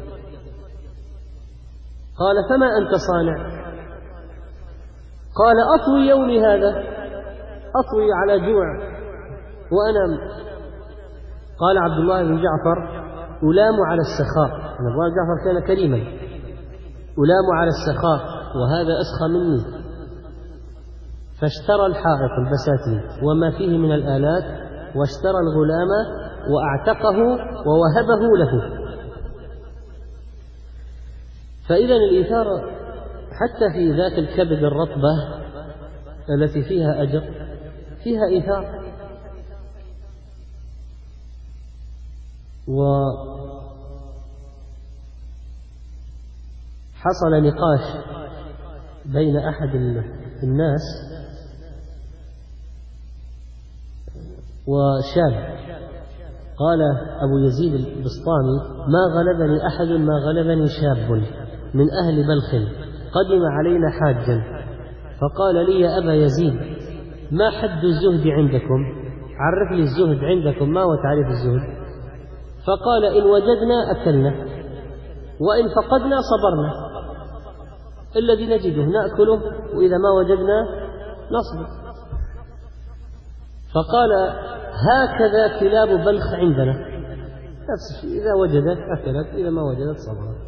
قال: فما أنت صانع؟ قال: أطوي يومي هذا، أطوي على جوع وأنام. قال عبد الله بن جعفر: ألام على السخاء، عبد الله بن جعفر كان كريما، ألام على السخاء وهذا أسخى مني. فاشترى الحائط البساتين وما فيه من الآلات، واشترى الغلام وأعتقه ووهبه له. فإذا الإيثار حتى في ذات الكبد الرطبة التي فيها أجر فيها إيثار. وحصل نقاش بين أحد الناس وشاب، قال أبو يزيد البسطامي: ما غلبني أحد ما غلبني شاب من أهل بلخ قدم علينا حاجا، فقال لي: يا أبا يزيد، ما حد الزهد عندكم؟ عرف لي الزهد عندكم، ما هو تعريف الزهد؟ فقال: إن وجدنا أكلنا، وإن فقدنا صبرنا، الذي نجده نأكله، وإذا ما وجدنا نصبر. فقال: هكذا كلاب بلخ عندنا، نفس الشيء، إذا وجدت أكلت، إذا ما وجدت صبرت.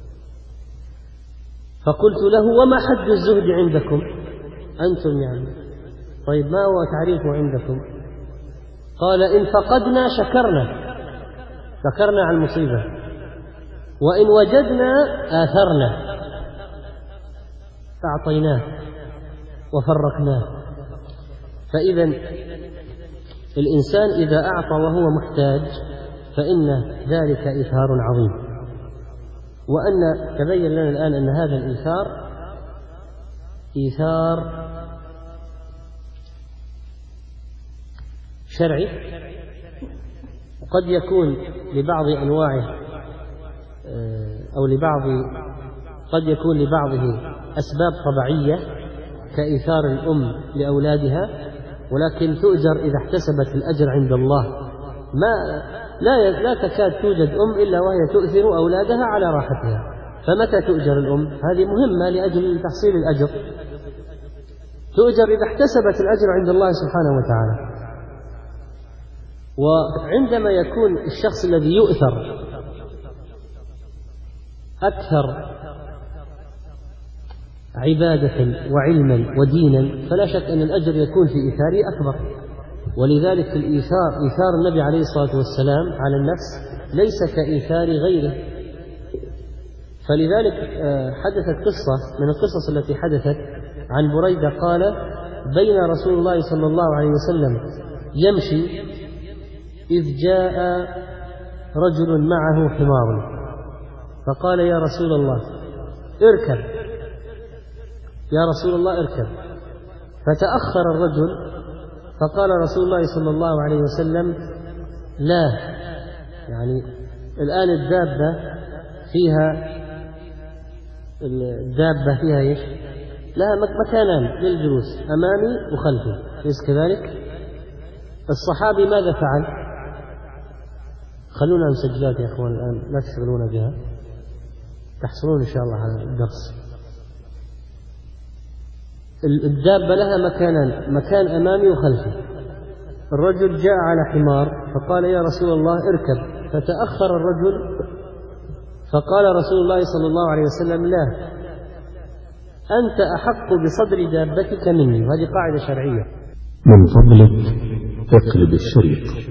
فقلت له: وما حد الزهد عندكم أنتم يعني؟ طيب ما هو تعريفه عندكم؟ قال: إن فقدنا شكرنا على المصيبة، وإن وجدنا آثرنا فأعطيناه وفرقناه. فإذا الإنسان إذا أعطى وهو محتاج فإن ذلك إيثار عظيم. وأن تبين لنا الآن أن هذا الإيثار إيثار شرعي، قد يكون لبعض أنواعه أو قد يكون لبعضه أسباب طبيعية كإيثار الأم لأولادها، ولكن تؤجر إذا احتسبت الأجر عند الله. لا تكاد توجد أم إلا وهي تؤثر أولادها على راحتها. فمتى تؤجر الأم؟ هذه مهمة لأجل تحصيل الأجر، تؤجر إذا احتسبت الأجر عند الله سبحانه وتعالى. وعندما يكون الشخص الذي يؤثر أكثر عبادة وعلما ودينا، فلا شك أن الأجر يكون في إيثاره أكبر. ولذلك في إيثار النبي عليه الصلاة والسلام على النفس ليس كإيثار غيره. فلذلك حدثت قصة من القصص التي حدثت عن بريدة قال: بين رسول الله صلى الله عليه وسلم يمشي إذ جاء رجل معه حمار، فقال: يا رسول الله اركب، يا رسول الله اركب. فتأخر الرجل، فقال رسول الله صلى الله عليه وسلم: لا، يعني الآن الدابة فيها إيش؟ لها مكانان للجلوس، أمامي وخلفي، أليس كذلك؟ الصحابي ماذا فعل؟ خلونا مسجلات يا أخوان الآن، لا تشغلون بها، تحصلون إن شاء الله على الدرس. الدابة لها مكانان، مكان أمامي وخلفي. الرجل جاء على حمار فقال: يا رسول الله اركب. فتأخر الرجل، فقال رسول الله صلى الله عليه وسلم: لا، أنت أحق بصدر دابتك مني. وهذه قاعدة شرعية. من فضلك اقلب الشريط.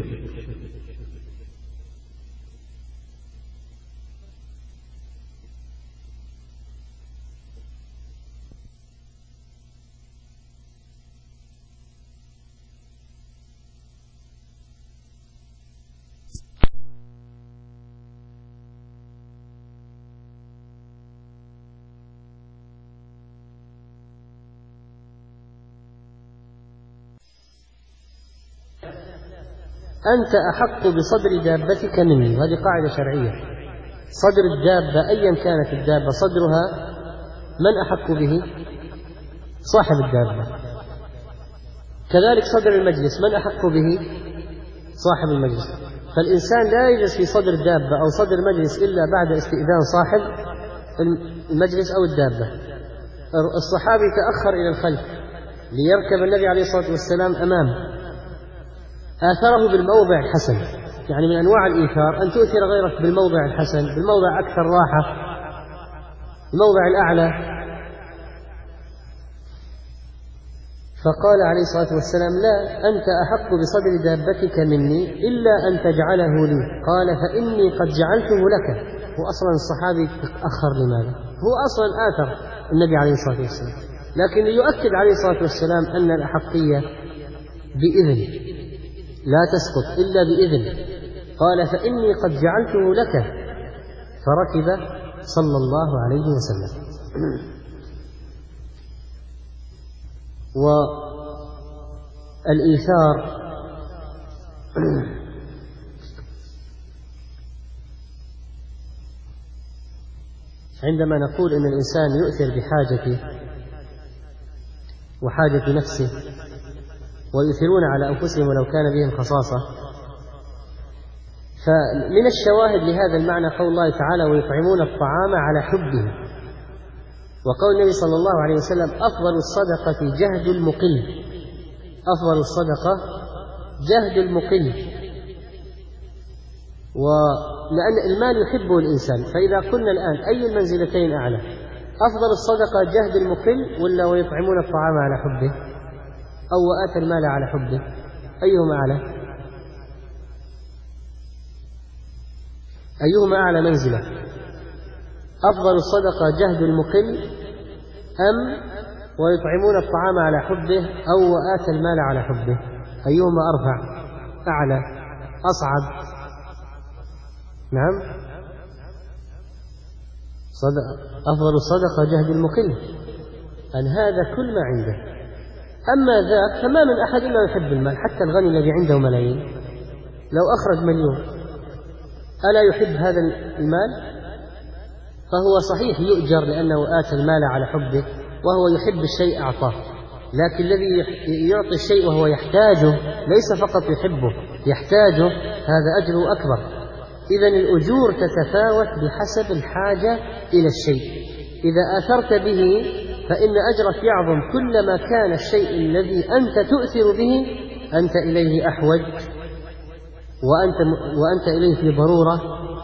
أنت أحق بصدر دابتك مني. وهذه قاعدة شرعية. صدر الدابة أيا كانت الدابة صدرها من أحق به؟ صاحب الدابة. كذلك صدر المجلس من أحق به؟ صاحب المجلس. فالإنسان لا يجلس في صدر دابة أو صدر مجلس إلا بعد استئذان صاحب المجلس أو الدابة. الصحابي تأخر إلى الخلف ليركب النبي عليه الصلاة والسلام أمامه، آثره بالموضع الحسن، يعني من أنواع الإيثار أن تؤثر غيرك بالموضع الحسن، بالموضع أكثر راحة، الموضع الأعلى. فقال عليه الصلاة والسلام: لا، أنت أحق بصدر دابتك مني إلا أن تجعله لي. قال: فإني قد جعلته لك. هو أصلا الصحابي تأخر لماذا؟ هو أصلا آثر النبي عليه الصلاة والسلام، لكن ليؤكد عليه الصلاة والسلام أن الأحقية بإذن لا تسقط إلا بإذن. قال: فإني قد جعلته لك. فركب صلى الله عليه وسلم. والإيثار عندما نقول إن الإنسان يؤثر بحاجته وحاجة نفسه ويؤثرون على أنفسهم ولو كان بهم خصاصة، فمن الشواهد لهذا المعنى قول الله تعالى: ويطعمون الطعام على حبه. وقول النبي صلى الله عليه وسلم: أفضل الصدقة جهد المقل. أفضل الصدقة جهد المقل. ولأن المال يحبه الإنسان، فإذا قلنا الآن أي المنزلتين أعلى؟ أفضل الصدقة جهد المقل ولا ويطعمون الطعام على حبه أو وآتى المال على حبه؟ أيهما أعلى؟ أيهما أعلى منزلة؟ أفضل الصدقة جهد المقل أم ويطعمون الطعام على حبه أو وآتى المال على حبه؟ أيهما أرفع أعلى أصعب؟ نعم، أفضل الصدقة جهد المقل، أن هذا كل ما عنده. أما ذاك فما من أحد إلا يحب المال، حتى الغني الذي عنده ملايين لو أخرج مليون ألا يحب هذا المال؟ فهو صحيح يؤجر لأنه آتى المال على حبه وهو يحب الشيء أعطاه، لكن الذي يعطي الشيء وهو يحتاجه ليس فقط يحبه، يحتاجه، هذا أجره أكبر. إذن الأجور تتفاوت بحسب الحاجة إلى الشيء. إذا آثرت به فإن أجرك يعظم كلما كان الشيء الذي أنت تؤثر به أنت إليه أحوج وأنت إليه في ضرورة.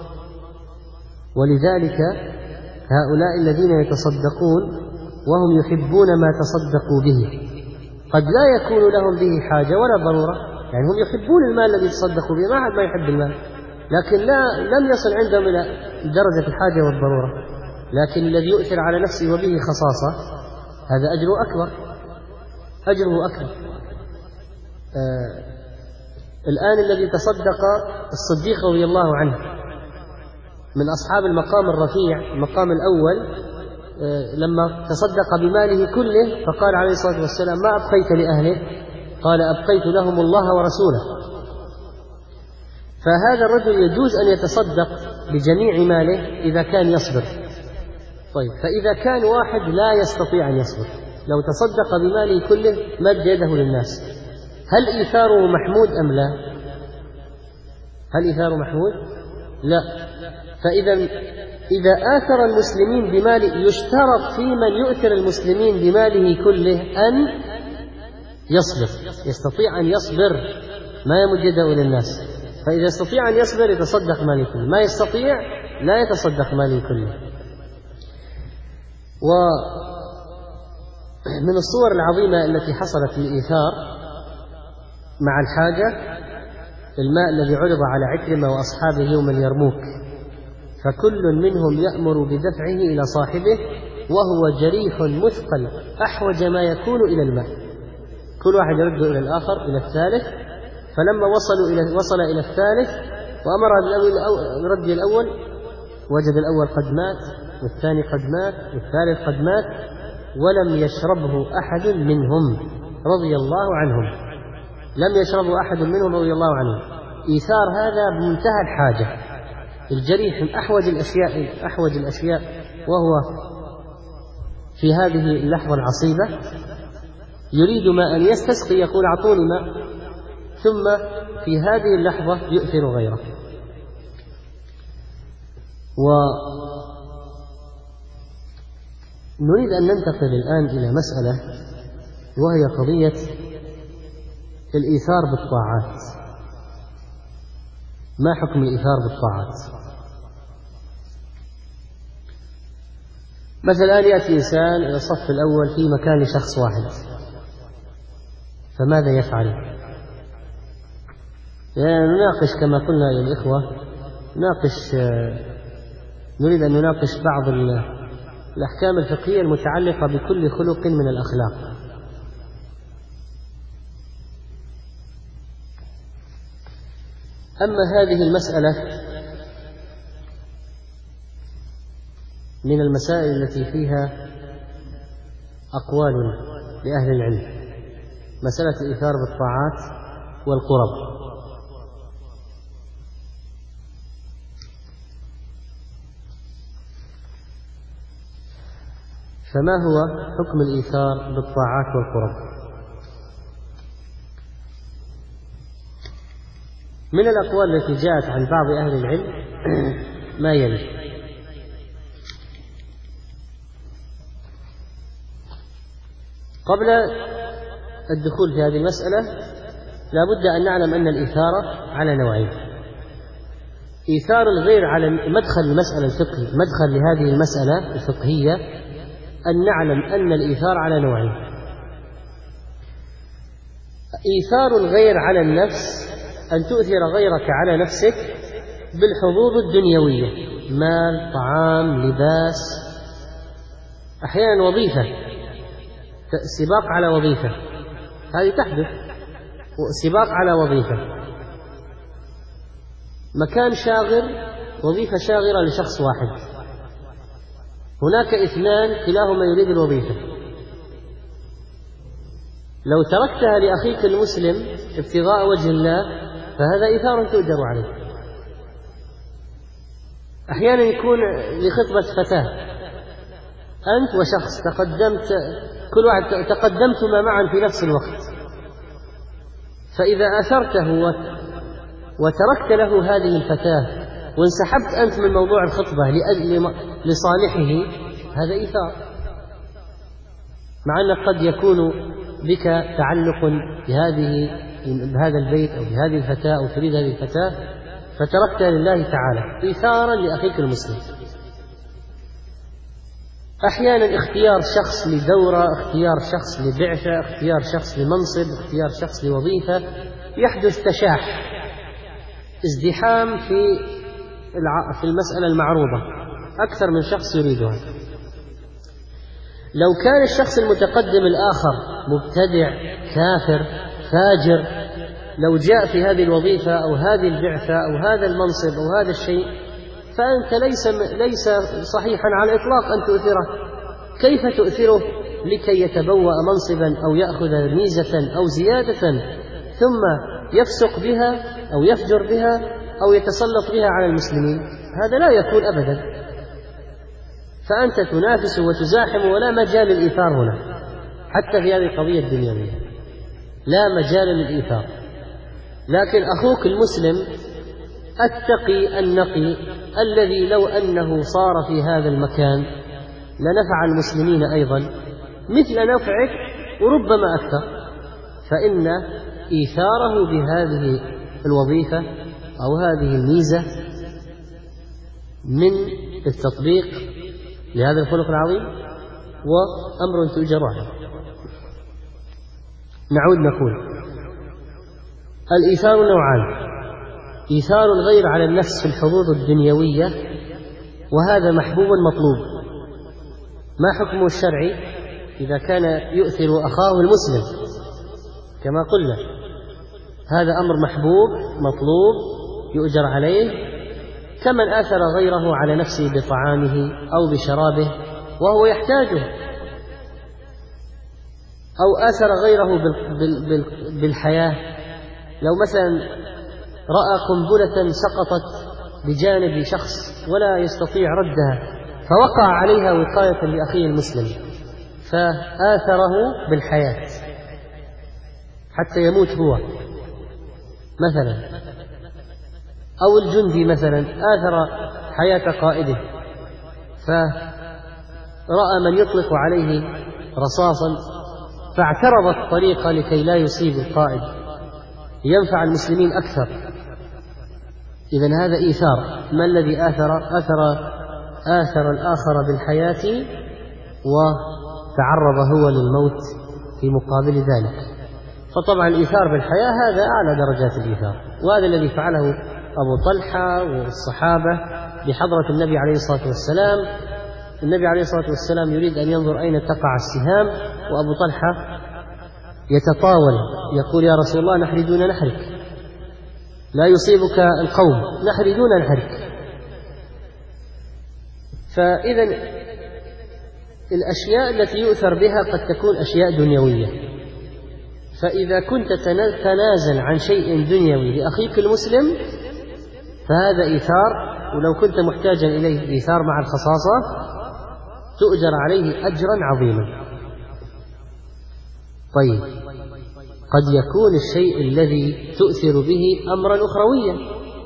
ولذلك هؤلاء الذين يتصدقون وهم يحبون ما تصدقوا به قد لا يكون لهم به حاجة ولا ضرورة، يعني هم يحبون المال الذي يتصدقوا به، ما أحد ما يحب المال، لكن لم يصل عندهم إلى درجة الحاجة والضرورة. لكن الذي يؤثر على نفسه وبه خصاصة هذا أجره أكبر، أجره أكبر. الآن الذي تصدق الصديق رضي الله عنه من أصحاب المقام الرفيع، المقام الأول، لما تصدق بماله كله فقال عليه الصلاة والسلام: ما أبقيت لأهله؟ قال: أبقيت لهم الله ورسوله. فهذا الرجل يجوز أن يتصدق بجميع ماله إذا كان يصبر. طيب، فإذا كان واحد لا يستطيع أن يصبر، لو تصدق بماله كله مد يده للناس، هل إيثاره محمود أم لا؟ هل إيثاره محمود؟ لا. إذا آثر المسلمين بماله، يشترط في من يؤثر المسلمين بماله كله أن يصبر، يستطيع أن يصبر، ما يمد يده إلى الناس. فإذا يستطيع أن يصبر يتصدق ماله كله، ما يستطيع لا يتصدق ماله كله. ومن الصور العظيمة التي حصلت للإيثار مع الحاجة الماء الذي عرض على عكرمة وأصحابه يوم اليرموك، فكل منهم يأمر بدفعه إلى صاحبه وهو جريح مثقل أحوج ما يكون إلى الماء، كل واحد يرد إلى الآخر إلى الثالث. فلما وصل إلى الثالث وأمر برد الأول وجد الأول قد مات والثاني قد مات والثالث قد مات ولم يشربه أحد منهم رضي الله عنهم، لم يشربه أحد منهم رضي الله عنهم. إيثار هذا بمنتهى الحاجة، الجريح من أحوج الأشياء وهو في هذه اللحظة العصيبة يريد ماء يستسقي، يقول أعطوني ماء، ثم في هذه اللحظة يؤثر غيره. ونريد أن ننتقل الآن إلى مسألة وهي قضية الإيثار بالطاعات. ما حكم الإيثار بالطاعات؟ مثلا يأتي إنسان إلى الصف الأول في مكان لشخص واحد، فماذا يفعل؟ يعني نناقش كما قلنا يا الإخوة، نريد أن نناقش بعض الأحكام الفقهية المتعلقة بكل خلق من الأخلاق. أما هذه المسألة من المسائل التي فيها أقوال لأهل العلم، مسألة الإيثار بالطاعات والقرب. فما هو حكم الإيثار بالطاعات والقرب؟ من الأقوال التي جاءت عن بعض أهل العلم ما يلي: قبل الدخول في هذه المسألة لا بد أن نعلم أن الإيثار على نوعين. إيثار الغير على مدخل المسألة الفقهي، مدخل لهذه المسألة الفقهية أن نعلم أن الإيثار على نوعين: إيثار الغير على النفس، أن تؤثر غيرك على نفسك بالحظوظ الدنيوية، مال، طعام، لباس، أحيانا وظيفة، سباق على وظيفة، هذه تحدث، سباق على وظيفة، مكان شاغر، وظيفة شاغرة لشخص واحد، هناك اثنان كلاهما يريد الوظيفة، لو تركتها لأخيك المسلم ابتغاء وجه الله فهذا إيثار تؤجر عليه. أحيانا يكون لخطبة فتاة، أنت وشخص تقدمت، كل واحد تقدمتما معا في نفس الوقت، فإذا أثرته وتركت له هذه الفتاة وانسحبت أنت من موضوع الخطبة لصالحه، هذا إيثار، مع أن قد يكون بك تعلق بهذا البيت أو بهذه الفتاة أو تريد هذه الفتاة فتركتها لله تعالى إيثارا لأخيك المسلم. أحيانا اختيار شخص لدورة، اختيار شخص لبعثة، اختيار شخص لمنصب، اختيار شخص لوظيفة، يحدث تشاح، ازدحام في المسألة المعروضة، أكثر من شخص يريدها. لو كان الشخص المتقدم الآخر مبتدع، كافر، فاجر، لو جاء في هذه الوظيفة أو هذه البعثة أو هذا المنصب أو هذا الشيء، فأنت ليس صحيحا على الإطلاق أن تؤثره. كيف تؤثره لكي يتبوأ منصبا أو يأخذ ميزة أو زيادة ثم يفسق بها أو يفجر بها أو يتسلط بها على المسلمين؟ هذا لا يكون أبدا. فأنت تنافس وتزاحم ولا مجال للإيثار هنا، حتى في هذه القضية الدنيوية لا مجال للإيثار. لكن أخوك المسلم التقي النقي الذي لو أنه صار في هذا المكان لنفع المسلمين أيضا مثل نفعك وربما أكثر، فإن إيثاره بهذه الوظيفة أو هذه الميزة من التطبيق لهذا الخلق العظيم وأمر تؤجر عليه. نعود نقول الإيثار نوعان: إيثار الغير على النفس في الحظوظ الدنيوية، وهذا محبوب مطلوب. ما حكمه الشرعي إذا كان يؤثر أخاه المسلم؟ كما قلنا هذا أمر محبوب مطلوب يؤجر عليه، كمن آثر غيره على نفسه بطعامه أو بشرابه وهو يحتاجه، أو آثر غيره بالحياة. لو مثلا رأى قنبلة سقطت بجانب شخص ولا يستطيع ردها فوقع عليها وقاية لأخيه المسلم فآثره بالحياة حتى يموت هو مثلا، أو الجندي مثلا آثر حياة قائده فرأى من يطلق عليه رصاصا فاعترض الطريق لكي لا يصيب القائد ينفع المسلمين أكثر. إذن هذا إيثار. ما الذي آثر الآخر بالحياة وتعرض هو للموت في مقابل ذلك. فطبعا الإيثار بالحياة هذا أعلى درجات الإيثار، وهذا الذي فعله أبو طلحة والصحابة بحضرة النبي عليه الصلاة والسلام. النبي عليه الصلاة والسلام يريد أن ينظر أين تقع السهام، وأبو طلحة يتطاول يقول يا رسول الله نحن دون نحرك، لا يصيبك القوم، نحن دون نحرك. فإذا الأشياء التي يؤثر بها قد تكون أشياء دنيوية، فإذا كنت تنازل عن شيء دنيوي لأخيك المسلم فهذا إيثار، ولو كنت محتاجا إليه إيثار مع الخصاصة تؤجر عليه أجرا عظيما. طيب قد يكون الشيء الذي تؤثر به أمرا أخرويا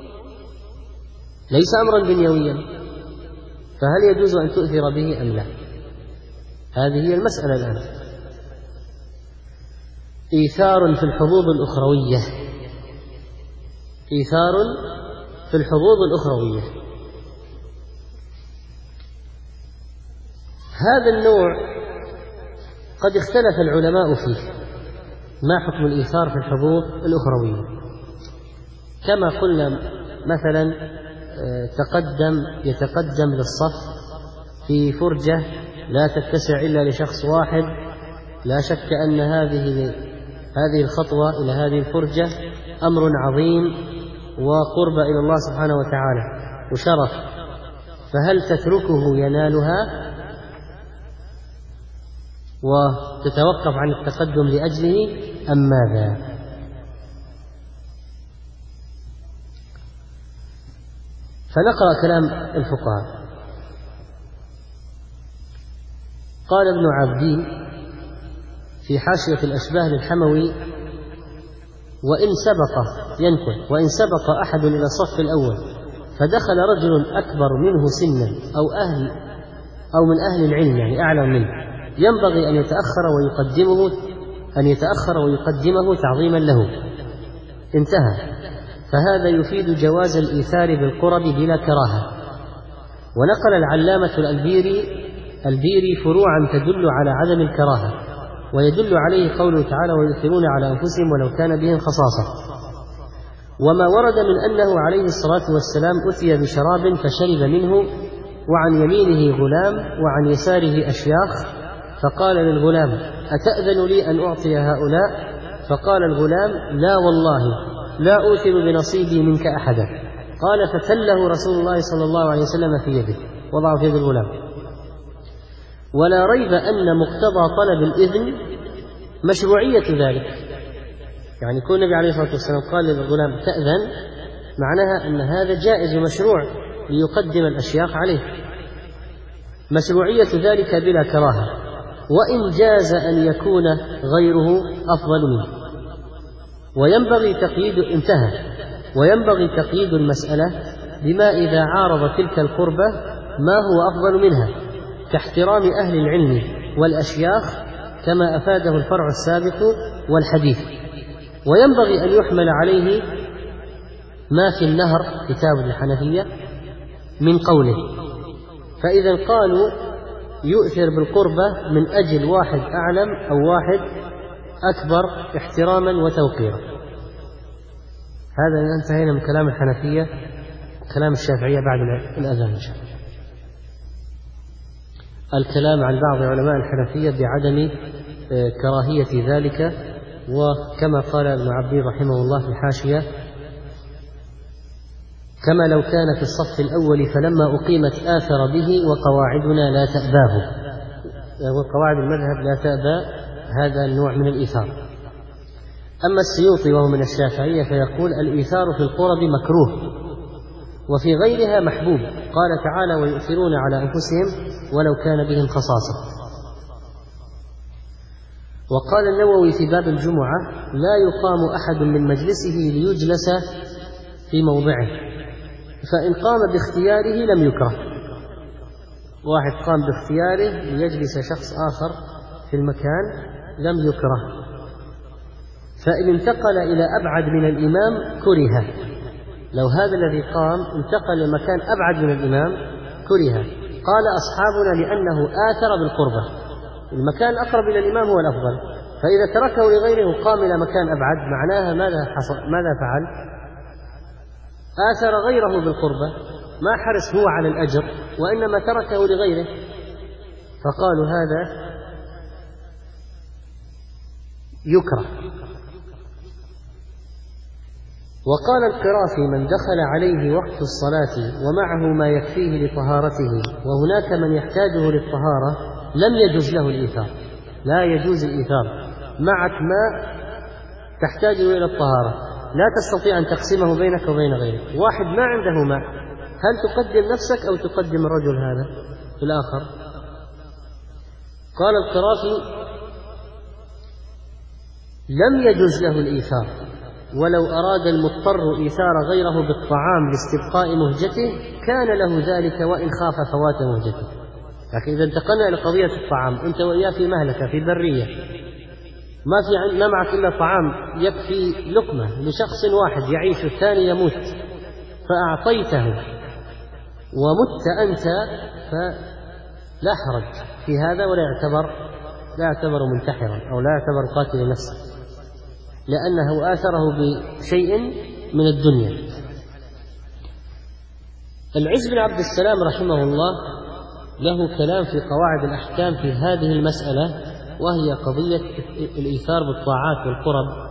ليس أمرا دنيويا، فهل يجوز أن تؤثر به أم لا؟ هذه هي المسألة الآن. إيثار في الحظوظ الأخروية، إيثار في الحظوظ الأخروية. هذا النوع قد اختلف العلماء فيه، ما حكم الإيثار في الحظوظ الأخروية؟ كما قلنا مثلا يتقدم للصف في فرجة لا تتسع إلا لشخص واحد، لا شك أن هذه الخطوة إلى هذه الفرجة أمر عظيم وقرب إلى الله سبحانه وتعالى وشرف، فهل تتركه ينالها وتتوقف عن التقدم لأجله أم ماذا؟ فنقرأ كلام الفقهاء. قال ابن عابدين في حاشية الأشباه للحموي: وإن سبق أحد إلى الصف الأول فدخل رجل أكبر منه سنا أو من أهل العلم يعني أعلم منه، ينبغي أن يتأخر ويقدمه تعظيما له. انتهى. فهذا يفيد جواز الإيثار بالقرب بلا كراهة. ونقل العلامة البيري فروعا تدل على عدم الكراهة، ويدل عليه قوله تعالى: ويؤثرون على أنفسهم ولو كان بهم خصاصة. وما ورد من أنه عليه الصلاة والسلام أتي بشراب فشرب منه، وعن يمينه غلام وعن يساره أشياخ، فقال للغلام: أتأذن لي أن أعطي هؤلاء؟ فقال الغلام: لا والله لا أوثر بنصيبي منك أحدا. قال: فتله رسول الله صلى الله عليه وسلم في يده، وضعه في يد الغلام. ولا ريب أن مقتضى طلب الإذن مشروعية ذلك، يعني كون النبي عليه الصلاة والسلام قال للغلام تأذن معناها أن هذا جائز ومشروع ليقدم الأشياخ عليه، مشروعية ذلك بلا كراهة، وإن جاز أن يكون غيره أفضل منه. وينبغي تقييد المسألة بما إذا عارض تلك القربة ما هو أفضل منها، كاحترام أهل العلم والأشياخ كما أفاده الفرع السابق والحديث. وينبغي أن يحمل عليه ما في النهر كتاب الحنفية من قوله، فإذا قالوا يؤثر بالقربة من أجل واحد أعلم أو واحد أكبر احتراما وتوقيرا. هذا انتهينا من كلام الحنفية. كلام الشافعية بعد الأذان إن شاء الله. الكلام عن بعض علماء الحنفية بعدم كراهية ذلك، وكما قال ابن عبدين رحمه الله في الحاشية: كما لو كان في الصف الأول فلما أقيمت آثر به وقواعدنا لا تأباه، وقواعد المذهب لا تأبى هذا النوع من الإيثار. أما السيوطي وهو من الشافعية فيقول الإيثار في القرب مكروه وفي غيرها محبوب، قال تعالى ويؤثرون على أنفسهم ولو كان بهم خصاصة. وقال النووي في باب الجمعة لا يقام أحد من مجلسه ليجلس في موضعه، فإن قام باختياره لم يكره. واحد قام باختياره ليجلس شخص آخر في المكان لم يكره، فإن انتقل إلى أبعد من الإمام كره. لو هذا الذي قام انتقل لمكان أبعد من الإمام كره. قال أصحابنا لأنه آثر بالقربة، المكان الأقرب إلى الإمام هو الأفضل، فإذا تركه لغيره قام إلى مكان أبعد معناها ماذا فعل؟ آثر غيره بالقربة، ما حرص هو على الأجر وإنما تركه لغيره، فقالوا هذا يكره. وقال القرافي من دخل عليه وقت الصلاة ومعه ما يكفيه لطهارته وهناك من يحتاجه للطهارة لم يجوز له الإيثار. لا يجوز الإيثار، معك ما تحتاجه إلى الطهارة لا تستطيع أن تقسمه بينك وبين غيرك، واحد ما عنده ماء، هل تقدم نفسك أو تقدم الرجل هذا في الآخر؟ قال القرافي لم يجوز له الإيثار، ولو أراد المضطر إيثار غيره بالطعام لاستبقاء مهجته كان له ذلك وإن خاف فوات مهجته. لكن إذا انتقلنا إلى قضية الطعام، أنت وإياه في مهلكة في برية، ما معك إلا طعام يكفي لقمة لشخص واحد يعيش الثاني يموت، فأعطيته ومت أنت فلا حرج في هذا، ولا يعتبر منتحرا أو لا يعتبر قاتل نفسه، لأنه آثره بشيء من الدنيا. العز بن عبد السلام رحمه الله له كلام في قواعد الأحكام في هذه المسألة، وهي قضية الإيثار بالطاعات والقرب.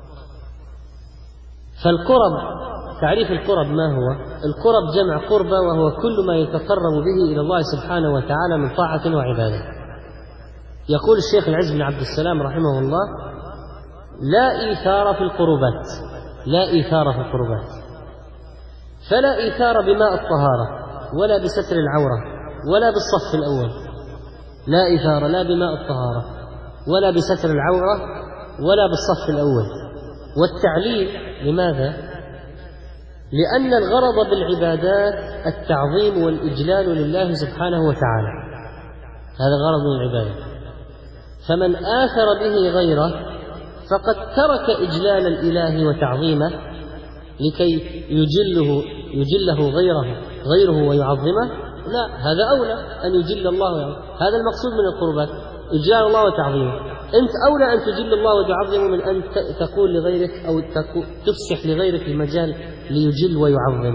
فالقرب، تعريف القرب ما هو؟ القرب جمع قربة، وهو كل ما يتقرب به إلى الله سبحانه وتعالى من طاعة وعبادة. يقول الشيخ العز بن عبد السلام رحمه الله لا إيثار في القربات، لا إيثار في القربات، فلا إيثار بماء الطهارة ولا بستر العورة ولا بالصف الأول، لا إيثار لا بماء الطهارة ولا بستر العورة ولا بالصف الأول. والتعليل لماذا؟ لأن الغرض بالعبادات التعظيم والإجلال لله سبحانه وتعالى، هذا غرض من العبادة. فمن آثر به غيره فقد ترك إجلال الإله وتعظيمه لكي يجله غيره ويعظمه. لا، هذا أولى أن يجل الله ويعظمه، هذا المقصود من القربات، إجلال الله وتعظيمه. أنت أولى أن تجل الله وتعظمه من أن تقول لغيرك أو تفسح لغيرك المجال ليجل ويعظم.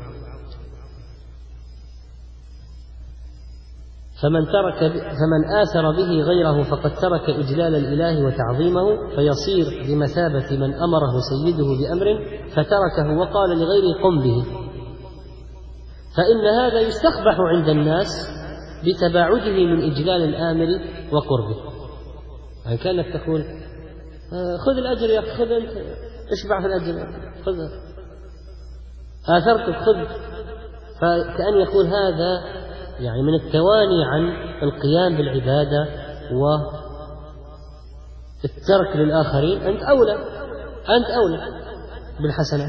فمن آثر به غيره فقد ترك إجلال الإله وتعظيمه، فيصير بمثابة من أمره سيده بأمر فتركه وقال لغيره قم به، فإن هذا يستقبح عند الناس بتباعده من إجلال الآمر وقربه. يعني كأنك تقول خذ الأجر يا أخي، خذ أنت اشبع في الأجر، خذ آثرتك خذ، فكأن يقول هذا يعني من التواني عن القيام بالعبادة والترك للآخرين. أنت أولى بالحسنات.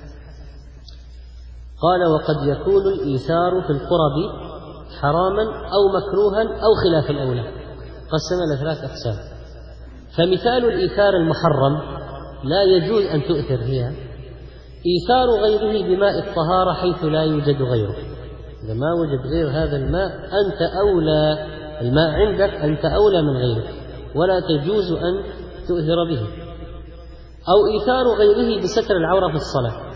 قال وقد يكون الإيثار في القرب حراما أو مكروها أو خلاف الأولى، قسم إلى 3 أقسام. فمثال الإيثار المحرم لا يجوز أن تؤثر فيها إيثار غيره بماء الطهارة حيث لا يوجد غيره. إذا ما وجد غير هذا الماء أنت أولى، الماء عندك أنت أولى من غيرك، ولا تجوز أن تؤثر به. أو إيثار غيره بستر العورة في الصلاة،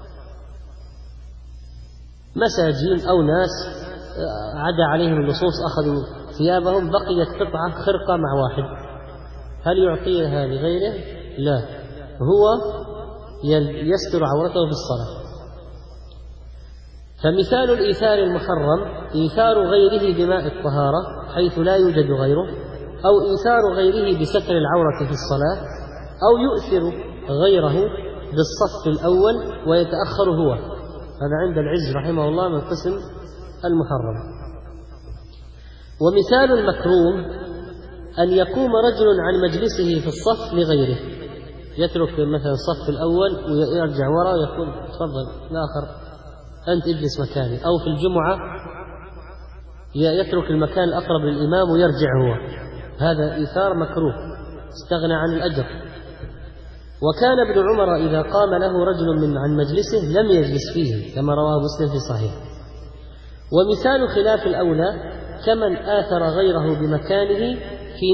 مساجين أو ناس عدا عليهم اللصوص أخذوا ثيابهم بقيت قطعة خرقة مع واحد، هل يعطيها لغيره؟ لا، هو يستر عورته في الصلاة. فمثال الإيثار المحرم إيثار غيره بماء الطهارة حيث لا يوجد غيره، أو إيثار غيره بستر العورة في الصلاة، أو يؤثر غيره بالصف الأول ويتأخر هو. هذا عند العز رحمه الله من قسم المحرم. ومثال المكروه أن يقوم رجل عن مجلسه في الصف لغيره، يترك مثلا الصف الأول ويرجع وراء ويقول تفضل الآخر أنت اجلس مكاني. أو في الجمعة يترك المكان الأقرب للإمام ويرجع هو، هذا إيثار مكروه استغنى عن الأجر. وكان ابن عمر إذا قام له رجل عن مجلسه لم يجلس فيه كما رواه مسلم في صحيح. ومثال خلاف الأولى كمن آثر غيره بمكانه في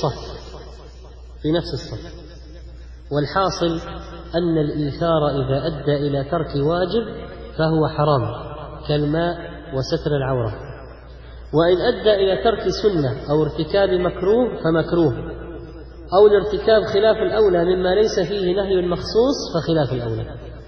نفس الصف. والحاصل أن الإيثار إذا أدى إلى ترك واجب فهو حرام كالماء وستر العورة، وإن أدى إلى ترك سنة أو ارتكاب مكروه فمكروه، أو الارتكاب خلاف الأولى مما ليس فيه نهي مخصوص فخلاف الأولى.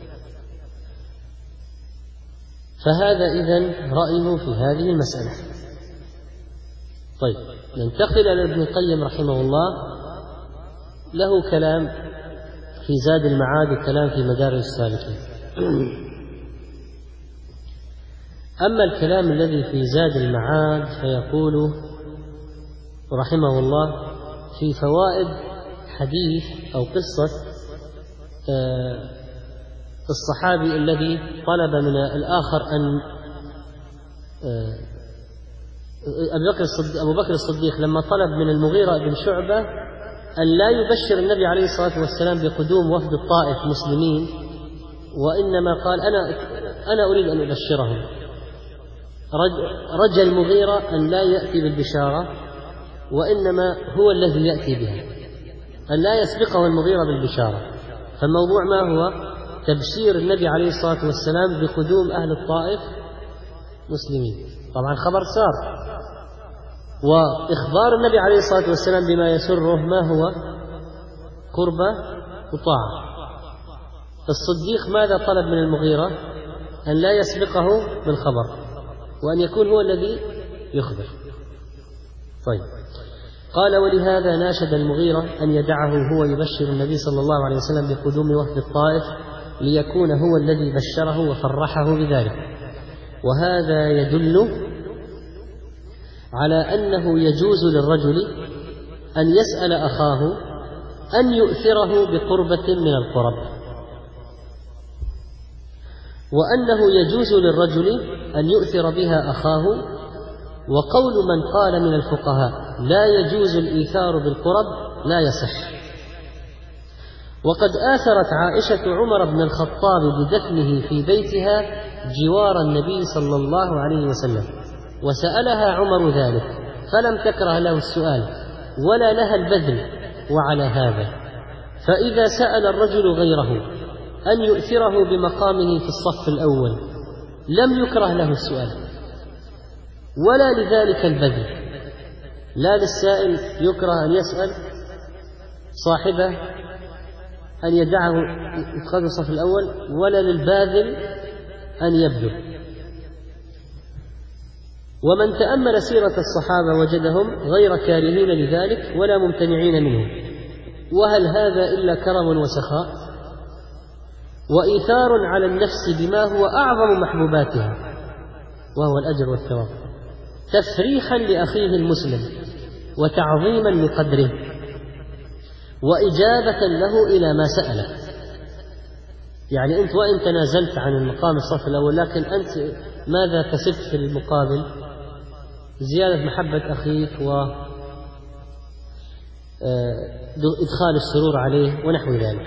فهذا إذن رأيه في هذه المسألة. طيب ننتقل إلى ابن القيم رحمه الله، له كلام في زاد المعاد وكلام في مدارج السالكين. أما الكلام الذي في زاد المعاد فيقول رحمه الله في فوائد حديث أو قصة الصحابي الذي طلب من الآخر أن أبو بكر الصديق لما طلب من المغيرة بن شعبة أن لا يبشر النبي عليه الصلاة والسلام بقدوم وفد الطائف مسلمين، وإنما قال أنا أريد أن أبشرهم. رجى المغيرة أن لا يأتي بالبشارة وإنما هو الذي يأتي بها، أن لا يسبقه المغيرة بالبشارة. فالموضوع ما هو؟ تبشير النبي عليه الصلاة والسلام بقدوم أهل الطائف مسلمين. طبعا خبر سار، وإخبار النبي عليه الصلاة والسلام بما يسره ما هو؟ قربة وطاعة. الصديق ماذا طلب من المغيرة؟ أن لا يسبقه بالخبر وأن يكون هو الذي يخبر. طيب قال ولهذا ناشد المغيرة أن يدعه هو يبشر النبي صلى الله عليه وسلم بقدوم وفد الطائف ليكون هو الذي بشره وفرحه بذلك. وهذا يدل على أنه يجوز للرجل أن يسأل أخاه أن يؤثره بقربة من القرب، وأنه يجوز للرجل أن يؤثر بها أخاه. وقول من قال من الفقهاء لا يجوز الإيثار بالقرب لا يصح. وقد آثرت عائشة عمر بن الخطاب بدفنه في بيتها جوار النبي صلى الله عليه وسلم، وسألها عمر ذلك فلم تكره له السؤال ولا لها البذل. وعلى هذا فإذا سأل الرجل غيره أن يؤثره بمقامه في الصف الأول لم يكره له السؤال ولا لذلك البذل. لا للسائل يكره أن يسأل صاحبه أن يدعه يدخل الصف الأول، ولا للباذل أن يبذل. ومن تأمل سيرة الصحابة وجدهم غير كارهين لذلك ولا ممتنعين منه. وهل هذا إلا كرم وسخاء وإيثار على النفس بما هو أعظم محبوباتها وهو الأجر والثواب، تفريحا لأخيه المسلم وتعظيما لقدره وإجابة له إلى ما سأله. يعني أنت وإن تنازلت عن المقام الصف الأول لكن أنت ماذا كسبت في المقابل؟ زيادة محبة أخيك وإدخال السرور عليه ونحو ذلك،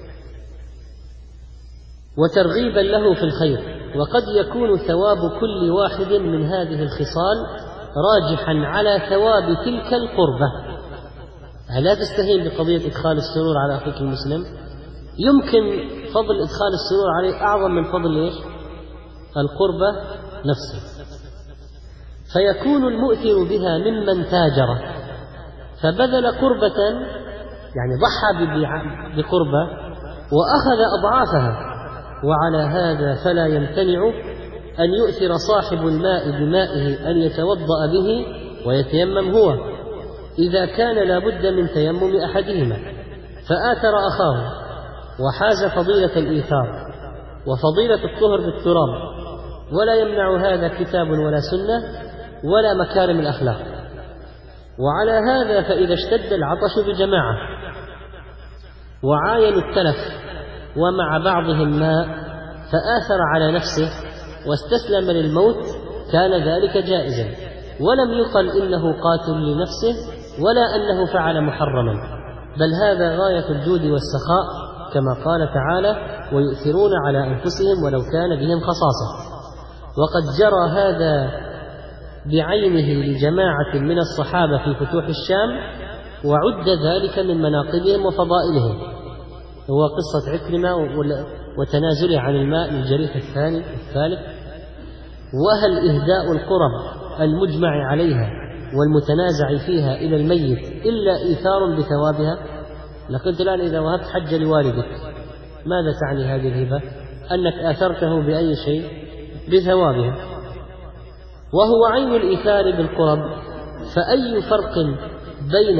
وترغيبا له في الخير. وقد يكون ثواب كل واحد من هذه الخصال راجحا على ثواب تلك القربة. لا تستهين بقضية إدخال السرور على أخيك المسلم، يمكن فضل إدخال السرور عليه أعظم من فضل إيش؟ القربة نفسه. فيكون المؤثر بها ممن تاجر فبذل قربة، يعني ضحى بقربة وأخذ أضعافها. وعلى هذا فلا يمتنع أن يؤثر صاحب الماء بمائه أن يتوضأ به ويتيمم هو إذا كان لا بد من تيمم أحدهما، فآثر أخاه وحاز فضيلة الإيثار وفضيلة الطهر بالتراب، ولا يمنع هذا كتاب ولا سنة ولا مكارم الأخلاق. وعلى هذا فإذا اشتد العطش بجماعة وعاينوا التلف ومع بعضهم ماء فآثر على نفسه واستسلم للموت كان ذلك جائزا، ولم يقل إنه قاتل لنفسه ولا أنه فعل محرما، بل هذا غاية الجود والسخاء كما قال تعالى: ويؤثرون على أنفسهم ولو كان بهم خصاصة. وقد جرى هذا بعينه لجماعة من الصحابة في فتوح الشام، وعد ذلك من مناقبهم وفضائلهم، هو قصة عكرمة وتنازله عن الماء للجريح الثالث. وهل إهداء القرب المجمع عليها والمتنازع فيها إلى الميت إلا إيثار بثوابها؟ لقد الآن إذا وهبت حج لوالدك ماذا تعني هذه الهبة؟ أنك آثرته بأي شيء؟ بثوابها، وهو عين الإيثار بالقرب. فأي فرق بين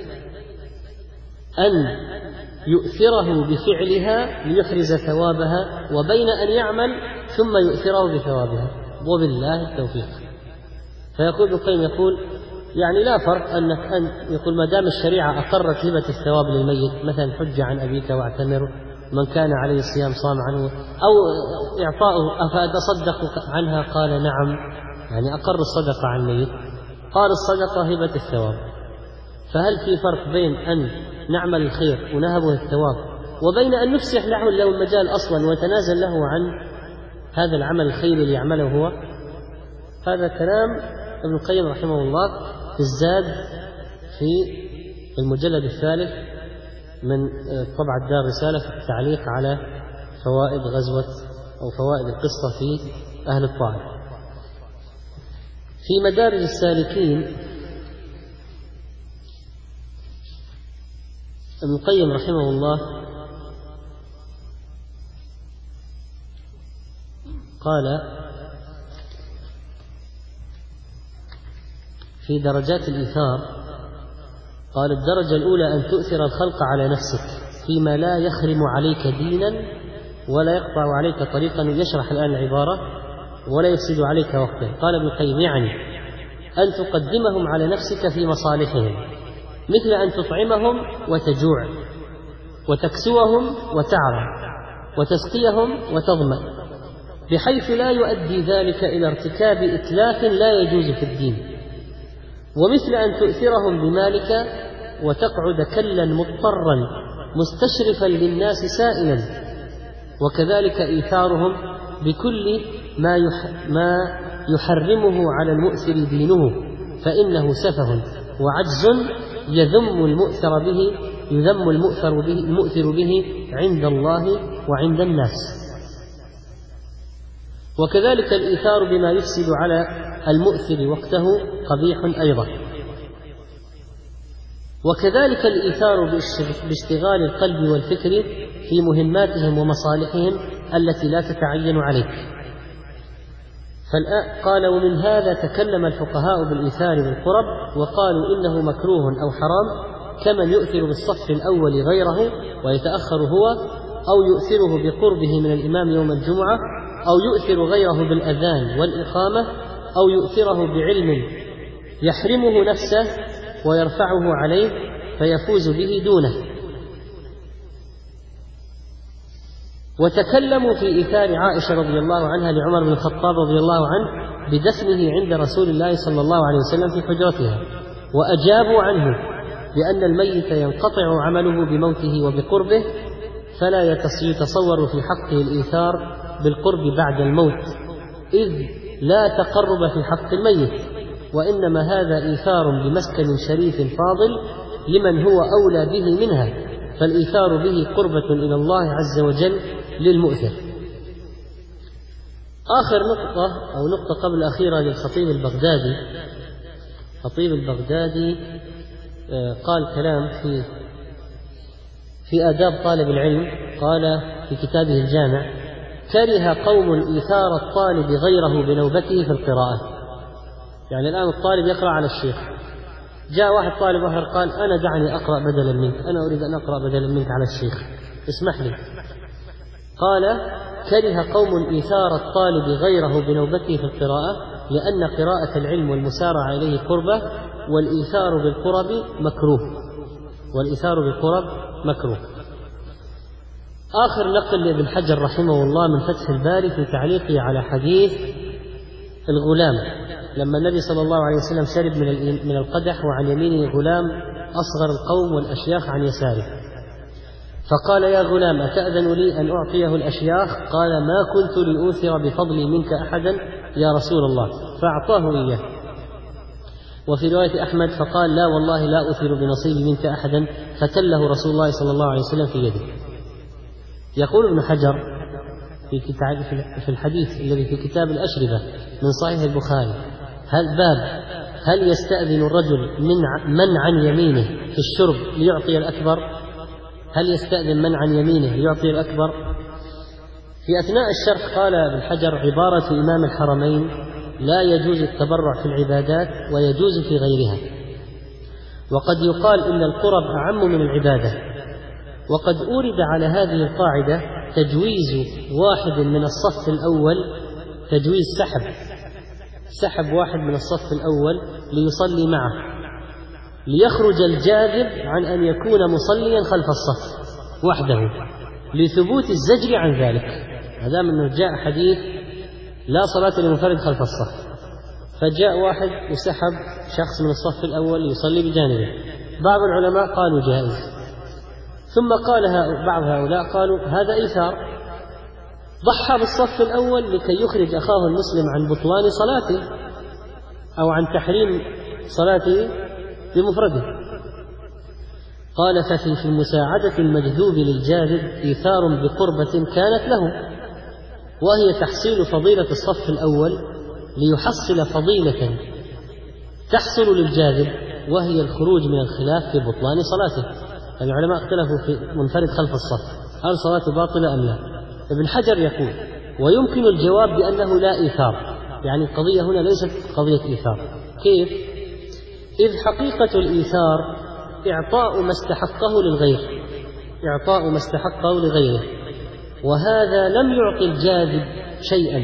أن يؤثره بفعلها ليحرز ثوابها وبين أن يعمل ثم يؤثره بثوابها؟ وبالله التوفيق. فيقول ابن القيم يقول يعني لا فرق أنك يقول ما دام الشريعة أقرت هبة الثواب للميت، مثلا حج عن أبيك واعتمر، من كان عليه الصيام صام عنه، أو إعطاؤه أفأتصدق عنها قال نعم، يعني أقر الصدقة عن الميت، قال الصدقة هبة الثواب. فهل في فرق بين أن نعمل الخير ونهبه الثواب وبين أن نفسح له المجال أصلا ونتنازل له عن هذا العمل الخيري ليعمله هو؟ هذا كلام ابن القيم رحمه الله في الزاد في المجلد الثالث من طبعة دار رسالة في التعليق على فوائد غزوة أو فوائد القصة في أهل الطائف. في مدارج السالكين ابن القيم رحمه الله قال في درجات الإيثار، قال الدرجة الأولى أن تؤثر الخلق على نفسك فيما لا يخرم عليك دينا ولا يقطع عليك طريقا، يشرح الآن العبارة، ولا يفسد عليك وقتا. قال ابن القيم يعني أن تقدمهم على نفسك في مصالحهم، مثل أن تطعمهم وتجوع، وتكسوهم وتعرى، وتسقيهم وتظمأ، بحيث لا يؤدي ذلك إلى ارتكاب إتلاف لا يجوز في الدين. ومثل أن تؤثرهم بمالك وتقعد كلا مضطرا مستشرفا للناس سائلا، وكذلك إيثارهم بكل ما يحرمه على المؤثر دينه، فإنه سفه وعجز يذم المؤثر به عند الله وعند الناس. وكذلك الإيثار بما يفسد على المؤثر وقته قبيح أيضا. وكذلك الإيثار باشتغال القلب والفكر في مهماتهم ومصالحهم التي لا تتعين عليك. قال ومن هذا تكلم الفقهاء بالإيثار بالقرب، وقالوا إنه مكروه أو حرام، كمن يؤثر بالصف الأول غيره ويتأخر هو، أو يؤثره بقربه من الإمام يوم الجمعة، أو يؤثر غيره بالأذان والإقامة، أو يؤثره بعلم يحرمه نفسه ويرفعه عليه فيفوز به دونه. وتكلموا في إيثار عائشة رضي الله عنها لعمر بن الخطاب رضي الله عنه بدفنه عند رسول الله صلى الله عليه وسلم في حجرتها، وأجابوا عنه بأن الميت ينقطع عمله بموته وبقربه، فلا يتصور في حقه الإيثار بالقرب بعد الموت، إذ لا تقرب في حق الميت، وإنما هذا إيثار بمسكن شريف فاضل لمن هو أولى به منها، فالإيثار به قربة إلى الله عز وجل للمؤثر. آخر نقطة أو نقطة قبل الأخيرة للخطيب البغدادي. الخطيب البغدادي قال كلام في آداب طالب العلم، قال في كتابه الجامع: كره قوم إيثار الطالب غيره بنوبته في القراءة. يعني الآن الطالب يقرأ على الشيخ جاء واحد طالب آخر قال أنا دعني أقرأ بدلا منك، أنا أريد أن أقرأ بدلا منك على الشيخ، اسمح لي. قال كره قوم إيثار الطالب غيره بنوبته في القراءة، لأن قراءة العلم والمسارعة إليه قربة، والإيثار بالقرب مكروه. آخر نقل لابن حجر رحمه الله من فتح الباري في تعليقه على حديث الغلام، لما النبي صلى الله عليه وسلم شرب من القدح وعن يمينه غلام أصغر القوم والأشياخ عن يساره، فقال يا غلام أتأذن لي أن أعطيه الأشياخ؟ قال ما كنت لأوثر بفضلي منك أحدا يا رسول الله، فأعطاه إياه. وفي رواية أحمد فقال لا والله لا أوثر بنصيبي منك أحدا، فتله رسول الله صلى الله عليه وسلم في يده. يقول ابن حجر في الحديث الذي في كتاب الأشربة من صحيح البخاري هل يستأذن الرجل من عن يمينه في الشرب ليعطي الأكبر؟ هل يستأذن من عن يمينه ليعطي الأكبر؟ في أثناء الشرح قال ابن حجر عبارة إمام الحرمين لا يجوز التبرع في العبادات ويجوز في غيرها، وقد يقال إن القرب أعم من العبادة. وقد أورد على هذه القاعدة تجويز واحد من الصف الأول، تجويز سحب واحد من الصف الأول ليصلي معه، ليخرج الجاذب عن أن يكون مصليا خلف الصف وحده، لثبوت الزجر عن ذلك، هذا من جاء حديث لا صلاة لمنفرد خلف الصف، فجاء واحد وسحب شخص من الصف الأول يصلي بجانبه. بعض العلماء قالوا جائز، ثم قال بعض هؤلاء قالوا هذا إيثار، ضحى بالصف الأول لكي يخرج أخاه المسلم عن بطلان صلاته أو عن تحريم صلاته بمفرده. قال ففي المساعدة المجذوب للجاذب إيثار بقربة كانت له، وهي تحصيل فضيلة الصف الأول ليحصل فضيلة تحصل للجاذب، وهي الخروج من الخلاف في بطلان صلاته. العلماء اختلفوا في منفرد خلف الصف هل صلاته باطلة أم لا. ابن حجر يقول ويمكن الجواب بأنه لا إيثار، يعني القضية هنا ليست قضية إيثار. كيف؟ إذ حقيقة الإيثار إعطاء ما استحقه لغيره، وهذا لم يعطي الجاذب شيئا،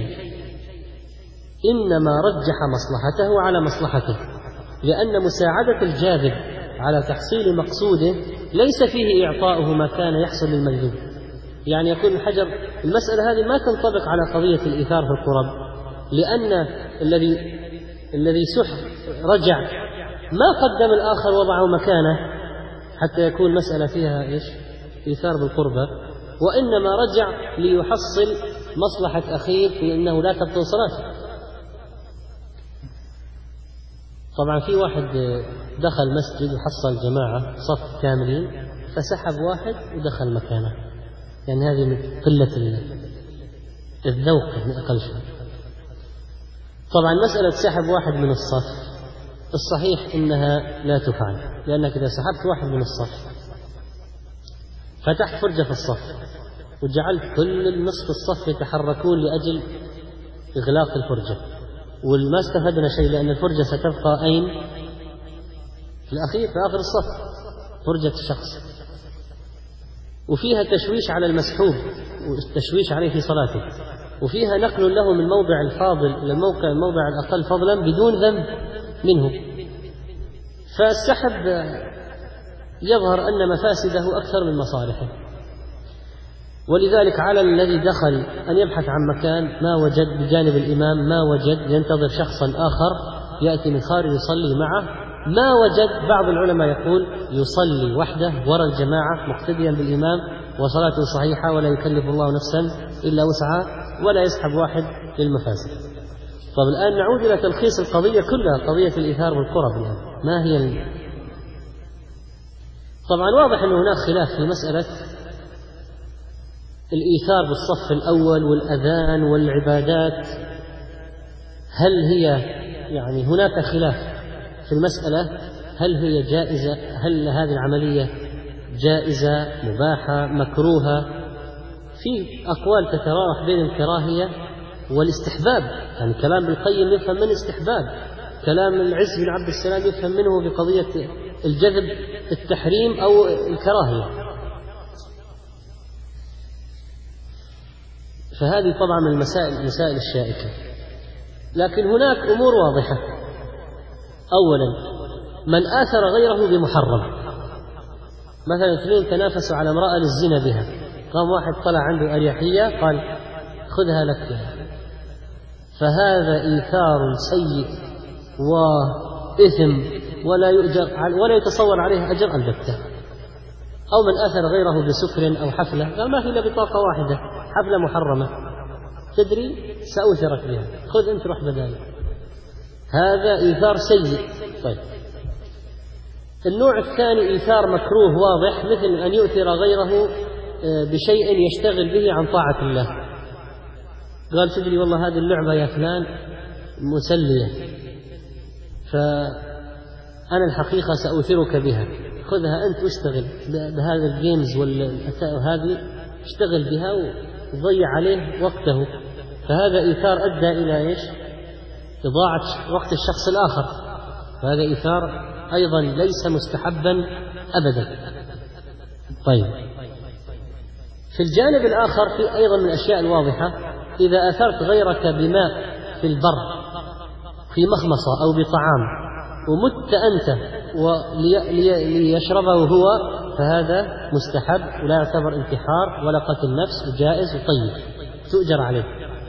إنما رجح مصلحته على مصلحته، لأن مساعدة الجاذب على تحصيل مقصوده ليس فيه إعطاؤه ما كان يحصل للمجذوب. يعني يقول ابن حجر المسألة هذه ما تنطبق على قضية الإيثار في القرب، لأن الذي رجع ما قدم الآخر وضعه مكانه حتى يكون مسألة فيها إيثار بالقربة، وإنما رجع ليحصل مصلحة أخيه في أنه لا تبطل صلاته. طبعا في واحد دخل مسجد وحصل جماعة صف كاملين فسحب واحد ودخل مكانه، يعني هذه من قلة الذوق من أقل شيء. طبعا مسألة سحب واحد من الصف الصحيح إنها لا تفعل، لأنك إذا سحبت واحد من الصف فتحت فرجة في الصف وجعلت كل النصف الصف يتحركون لأجل إغلاق الفرجة، وما استفدنا شيء، لأن الفرجة ستبقى أين؟ في الأخير في آخر الصف فرجة الشخص، وفيها تشويش على المسحوب والتشويش عليه في صلاته، وفيها نقل له من موضع الفاضل إلى الموضع الأقل فضلا بدون ذنب منه. فالسحب يظهر أن مفاسده أكثر من مصالحه، ولذلك على الذي دخل أن يبحث عن مكان ما وجد بجانب الإمام، ما وجد ينتظر شخصا آخر يأتي من خارج يصلي معه، ما وجد بعض العلماء يقول يصلي وحده وراء الجماعة مقتديا بالإمام وصلاته صحيحة ولا يكلف الله نفسا إلا وسعها ولا يسحب واحد للمفاسد. طب الآن نعود إلى تلخيص القضية كلها، قضية الإيثار والقرب يعني ما هي طبعا واضح أن هناك خلاف في مسألة الإيثار بالصف الأول والأذان والعبادات، هل هي يعني هناك خلاف في المسألة، هل هي جائزة، هل هذه العملية جائزة مباحة مكروهة؟ في أقوال تتراوح بين الكراهية والاستحباب، يعني كلام ابن القيم يفهم من استحباب، كلام العز بن عبد السلام يفهم منه بقضية الجذب التحريم أو الكراهية. فهذه طبعا من المسائل الشائكة. لكن هناك أمور واضحة. أولا، من آثر غيره بمحرم، مثلا اثنين تنافسوا على امرأة للزنا بها، قام واحد طلع عنده أريحية قال خذها لك بها، فهذا إيثار سيء وإثم ولا يتصور عليه أجر البتة. أو من آثر غيره بسكر أو حفلة، قال ما في إلا بطاقة واحدة، حفلة محرمة، تدري سأوثرك بها، خذ أنت روح بدالي، هذا إيثار سيء. طيب، النوع الثاني إيثار مكروه واضح، مثل أن يؤثر غيره بشيء يشتغل به عن طاعة الله. قال تدري والله هذه اللعبة يا فلان مسلية، فأنا الحقيقة سأؤثرك بها، خذها أنت واشتغل بهذا الجيمز وهذه، اشتغل بها وضيع عليه وقته، فهذا إيثار أدى إلى إيش؟ إضاعة وقت الشخص الآخر، فهذا إيثار أيضا ليس مستحبا أبدا. طيب، في الجانب الآخر في أيضا من الأشياء الواضحة، إذا أثرت غيرك بماء في البر في مخمصة أو بطعام ومت أنت ليشربه هو، فهذا مستحب ولا يعتبر انتحار ولا قتل نفس، وجائز وطيب تؤجر عليه.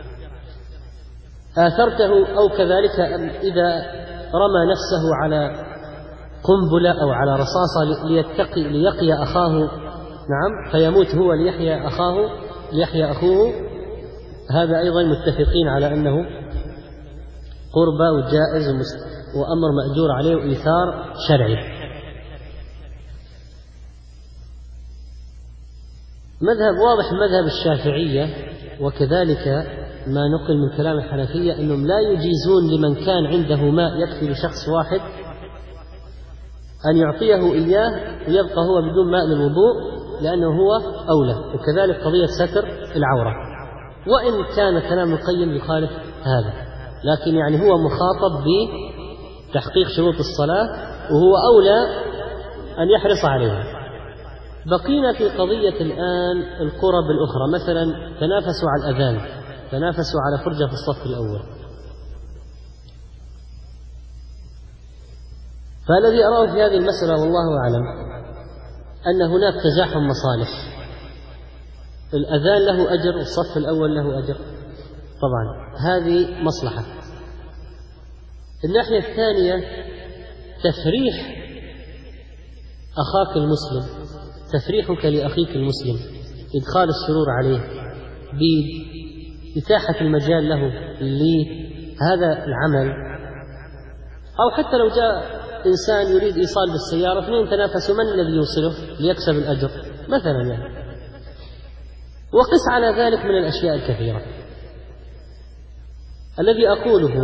آثرته أو كذلك إذا رمى نفسه على قنبلة أو على رصاصة ليقي أخاه، نعم، فيموت هو ليحيى أخوه، هذا أيضا متفقين على أنه قربة وجائز وأمر مأجور عليه وإيثار شرعي. مذهب واضح مذهب الشافعية، وكذلك ما نقل من كلام الحنفية أنهم لا يجيزون لمن كان عنده ماء يكفي لشخص واحد أن يعطيه إياه ويبقى هو بدون ماء للوضوء، لأنه هو أولى. وكذلك قضية ستر العورة، وإن كان كلام القيم يخالف هذا، لكن يعني هو مخاطب بتحقيق شروط الصلاة وهو أولى أن يحرص عليها. بقينا في قضية الآن القرب الأخرى، مثلا تنافسوا على الأذان، تنافسوا على فرجة في الصف الأول. فالذي أراه في هذه المسألة والله أعلم أن هناك تزاحم مصالح، الأذان له أجر والصف الأول له أجر، طبعا هذه مصلحة. الناحية الثانية تفريح أخاك المسلم، تفريحك لأخيك المسلم، إدخال السرور عليه بإتاحة المجال له لهذا العمل. أو حتى لو جاء إنسان يريد إيصال بالسيارة، اثنين تنافسوا من الذي يوصله ليكسب الأجر مثلا يعني. وقس على ذلك من الأشياء الكثيرة. الذي أقوله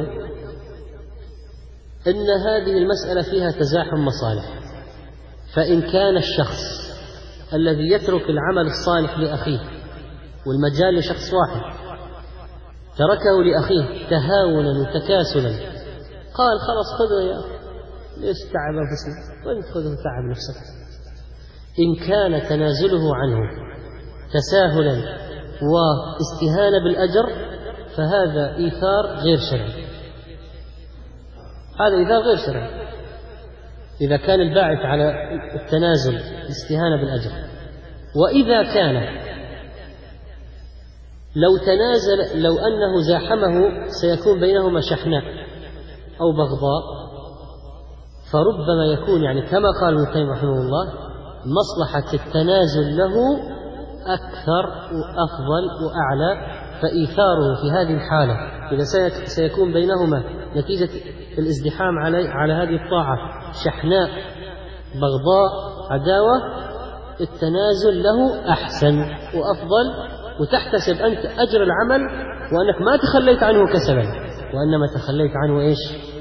إن هذه المسألة فيها تزاحم مصالح، فإن كان الشخص الذي يترك العمل الصالح لأخيه والمجال لشخص واحد تركه لأخيه تهاونا وتكاسلا، قال خلاص خذه يا أخي، ليش تعب أنفسنا، وانت خذه تعب نفسك. إن كان تنازله عنه تساهلا واستهانة بالأجر فهذا إيثار غير شرعي، هذا إيثار غير شرعي إذا كان الباعث على التنازل الاستهانة بالأجر. وإذا كان لو تنازل، لو أنه زاحمه سيكون بينهما شحناء أو بغضاء، فربما يكون يعني كما قال ابن القيم رحمه الله مصلحة التنازل له أكثر وأفضل وأعلى، فإيثاره في هذه الحالة إذا سيكون بينهما نتيجة الازدحام على هذه الطاعة شحناء بغضاء عداوة، التنازل له أحسن وأفضل، وتحتسب أنت أجر العمل وأنك ما تخليت عنه كسلا، وإنما تخليت عنه إيش؟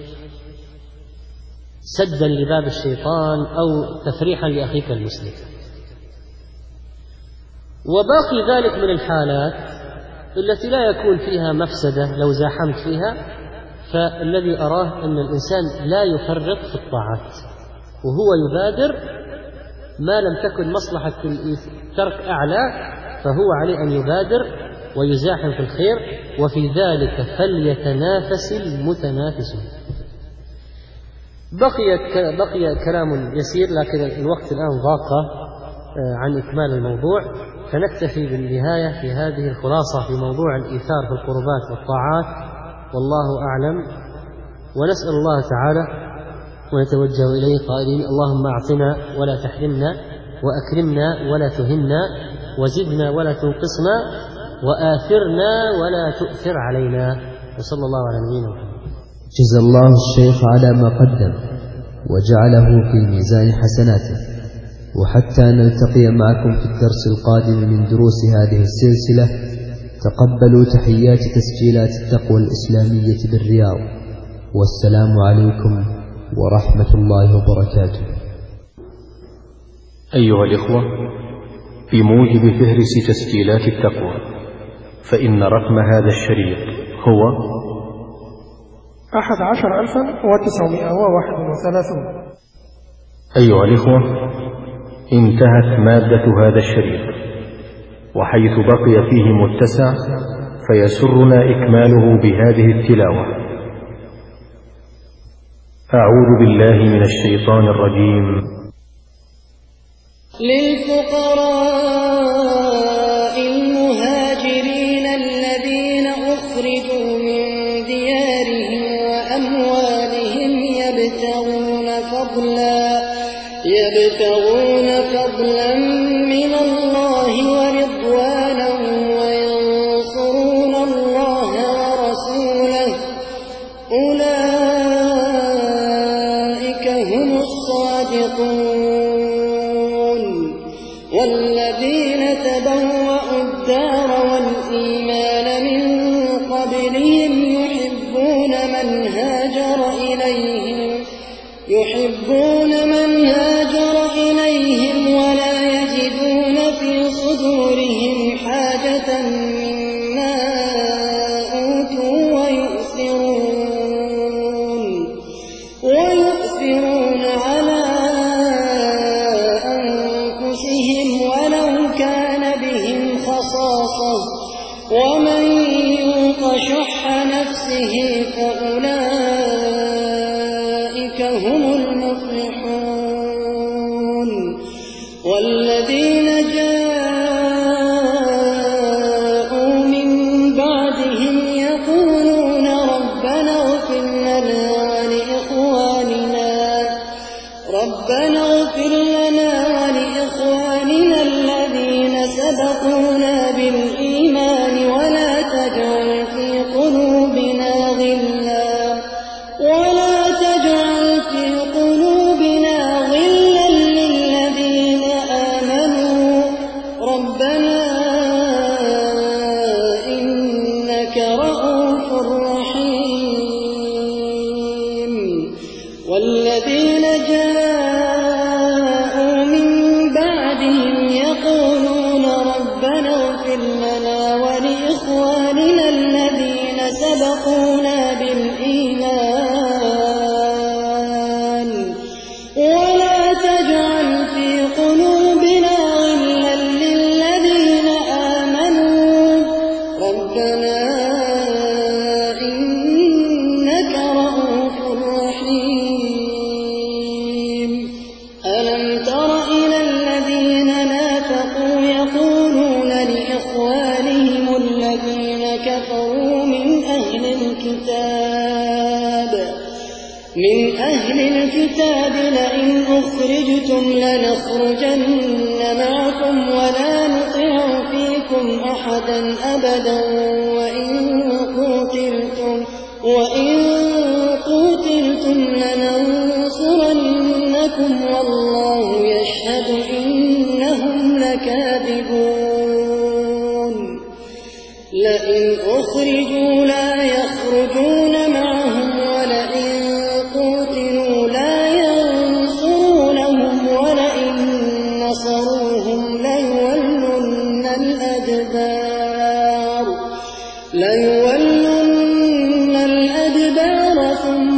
سدا لباب الشيطان أو تفريحا لأخيك المسلم. وباقي ذلك من الحالات التي لا يكون فيها مفسدة لو زاحمت فيها، فالذي أراه أن الإنسان لا يفرط في الطاعات، وهو يبادر ما لم تكن مصلحة الترك أعلى، فهو عليه أن يبادر ويزاحم في الخير، وفي ذلك فليتنافس المتنافسون. بقي كلام يسير، لكن الوقت الآن ضاق عن إكمال الموضوع، فنكتفي بالنهاية في هذه الخلاصة في موضوع الإيثار في القربات والطاعات، والله أعلم. ونسأل الله تعالى ونتوجه إليه قائلين: اللهم أعطنا ولا تحرمنا، وأكرمنا ولا تهنا، وزدنا ولا تنقصنا، وآثرنا ولا تؤثر علينا. وصلى الله على نبينا محمد. جزا الله الشيخ على ما قدم وجعله في ميزان حسناته، وحتى نلتقي معكم في الدرس القادم من دروس هذه السلسلة، تقبلوا تحيات تسجيلات التقوى الإسلامية بالرياض، والسلام عليكم ورحمة الله وبركاته. أيها الإخوة، بموجب فهرس تسجيلات التقوى، فإن رقم هذا الشريط هو 11,931. أيها الإخوة، انتهت مادة هذا الشريط، وحيث بقي فيه متسع فيسرنا إكماله بهذه التلاوة. أعوذ بالله من الشيطان الرجيم. للفقراء المهاجرين الذين أخرجوا من ديارهم وأموالهم يبتغون فضلا من الله ورضوانا وينصرون الله ورسوله، أولئك هم الصادقون. والذين تبوأوا الدار والإيمان من قبلهم يحبون من هاجر إليهم ولا يجدون في صدورهم حاجة مما أوتوا ويؤثرون على أنفسهم ولو كان بهم خصاصة، ومن يوق شح نفسه فأولئك هم المفلحون. والذين جاءوا من بعدهم يقولون ربنا اغفر لنا ولإخواننا الذين سبقونا بالإيمان ولا تجعل في قلوبنا غلا للذين آمنوا ربنا إنك رؤوف رحيم. والذين جاءوا من بعدهم يقولون ربنا اغفر لنا ولإخواننا الذين سبقونا بالإيمان ولا تجعل في قلوبنا غلا للذين آمنوا ربنا إنك رؤوف رحيم. ألم تر إلى الذين نافقوا يقولون لإخوانهم الذين كفروا من أهل الكتاب لئن أخرجتم لنخرجن معكم ولا نطيع فيكم أحدا أبدا وإن قتلتم لننصرنكم والله يشهد إنهم لكاذبون. لئن أخرجوا لا يخرجون معهم ولئن قتلوا لا ينصرونهم ولئن نصروهم ليولن الأدبار ثم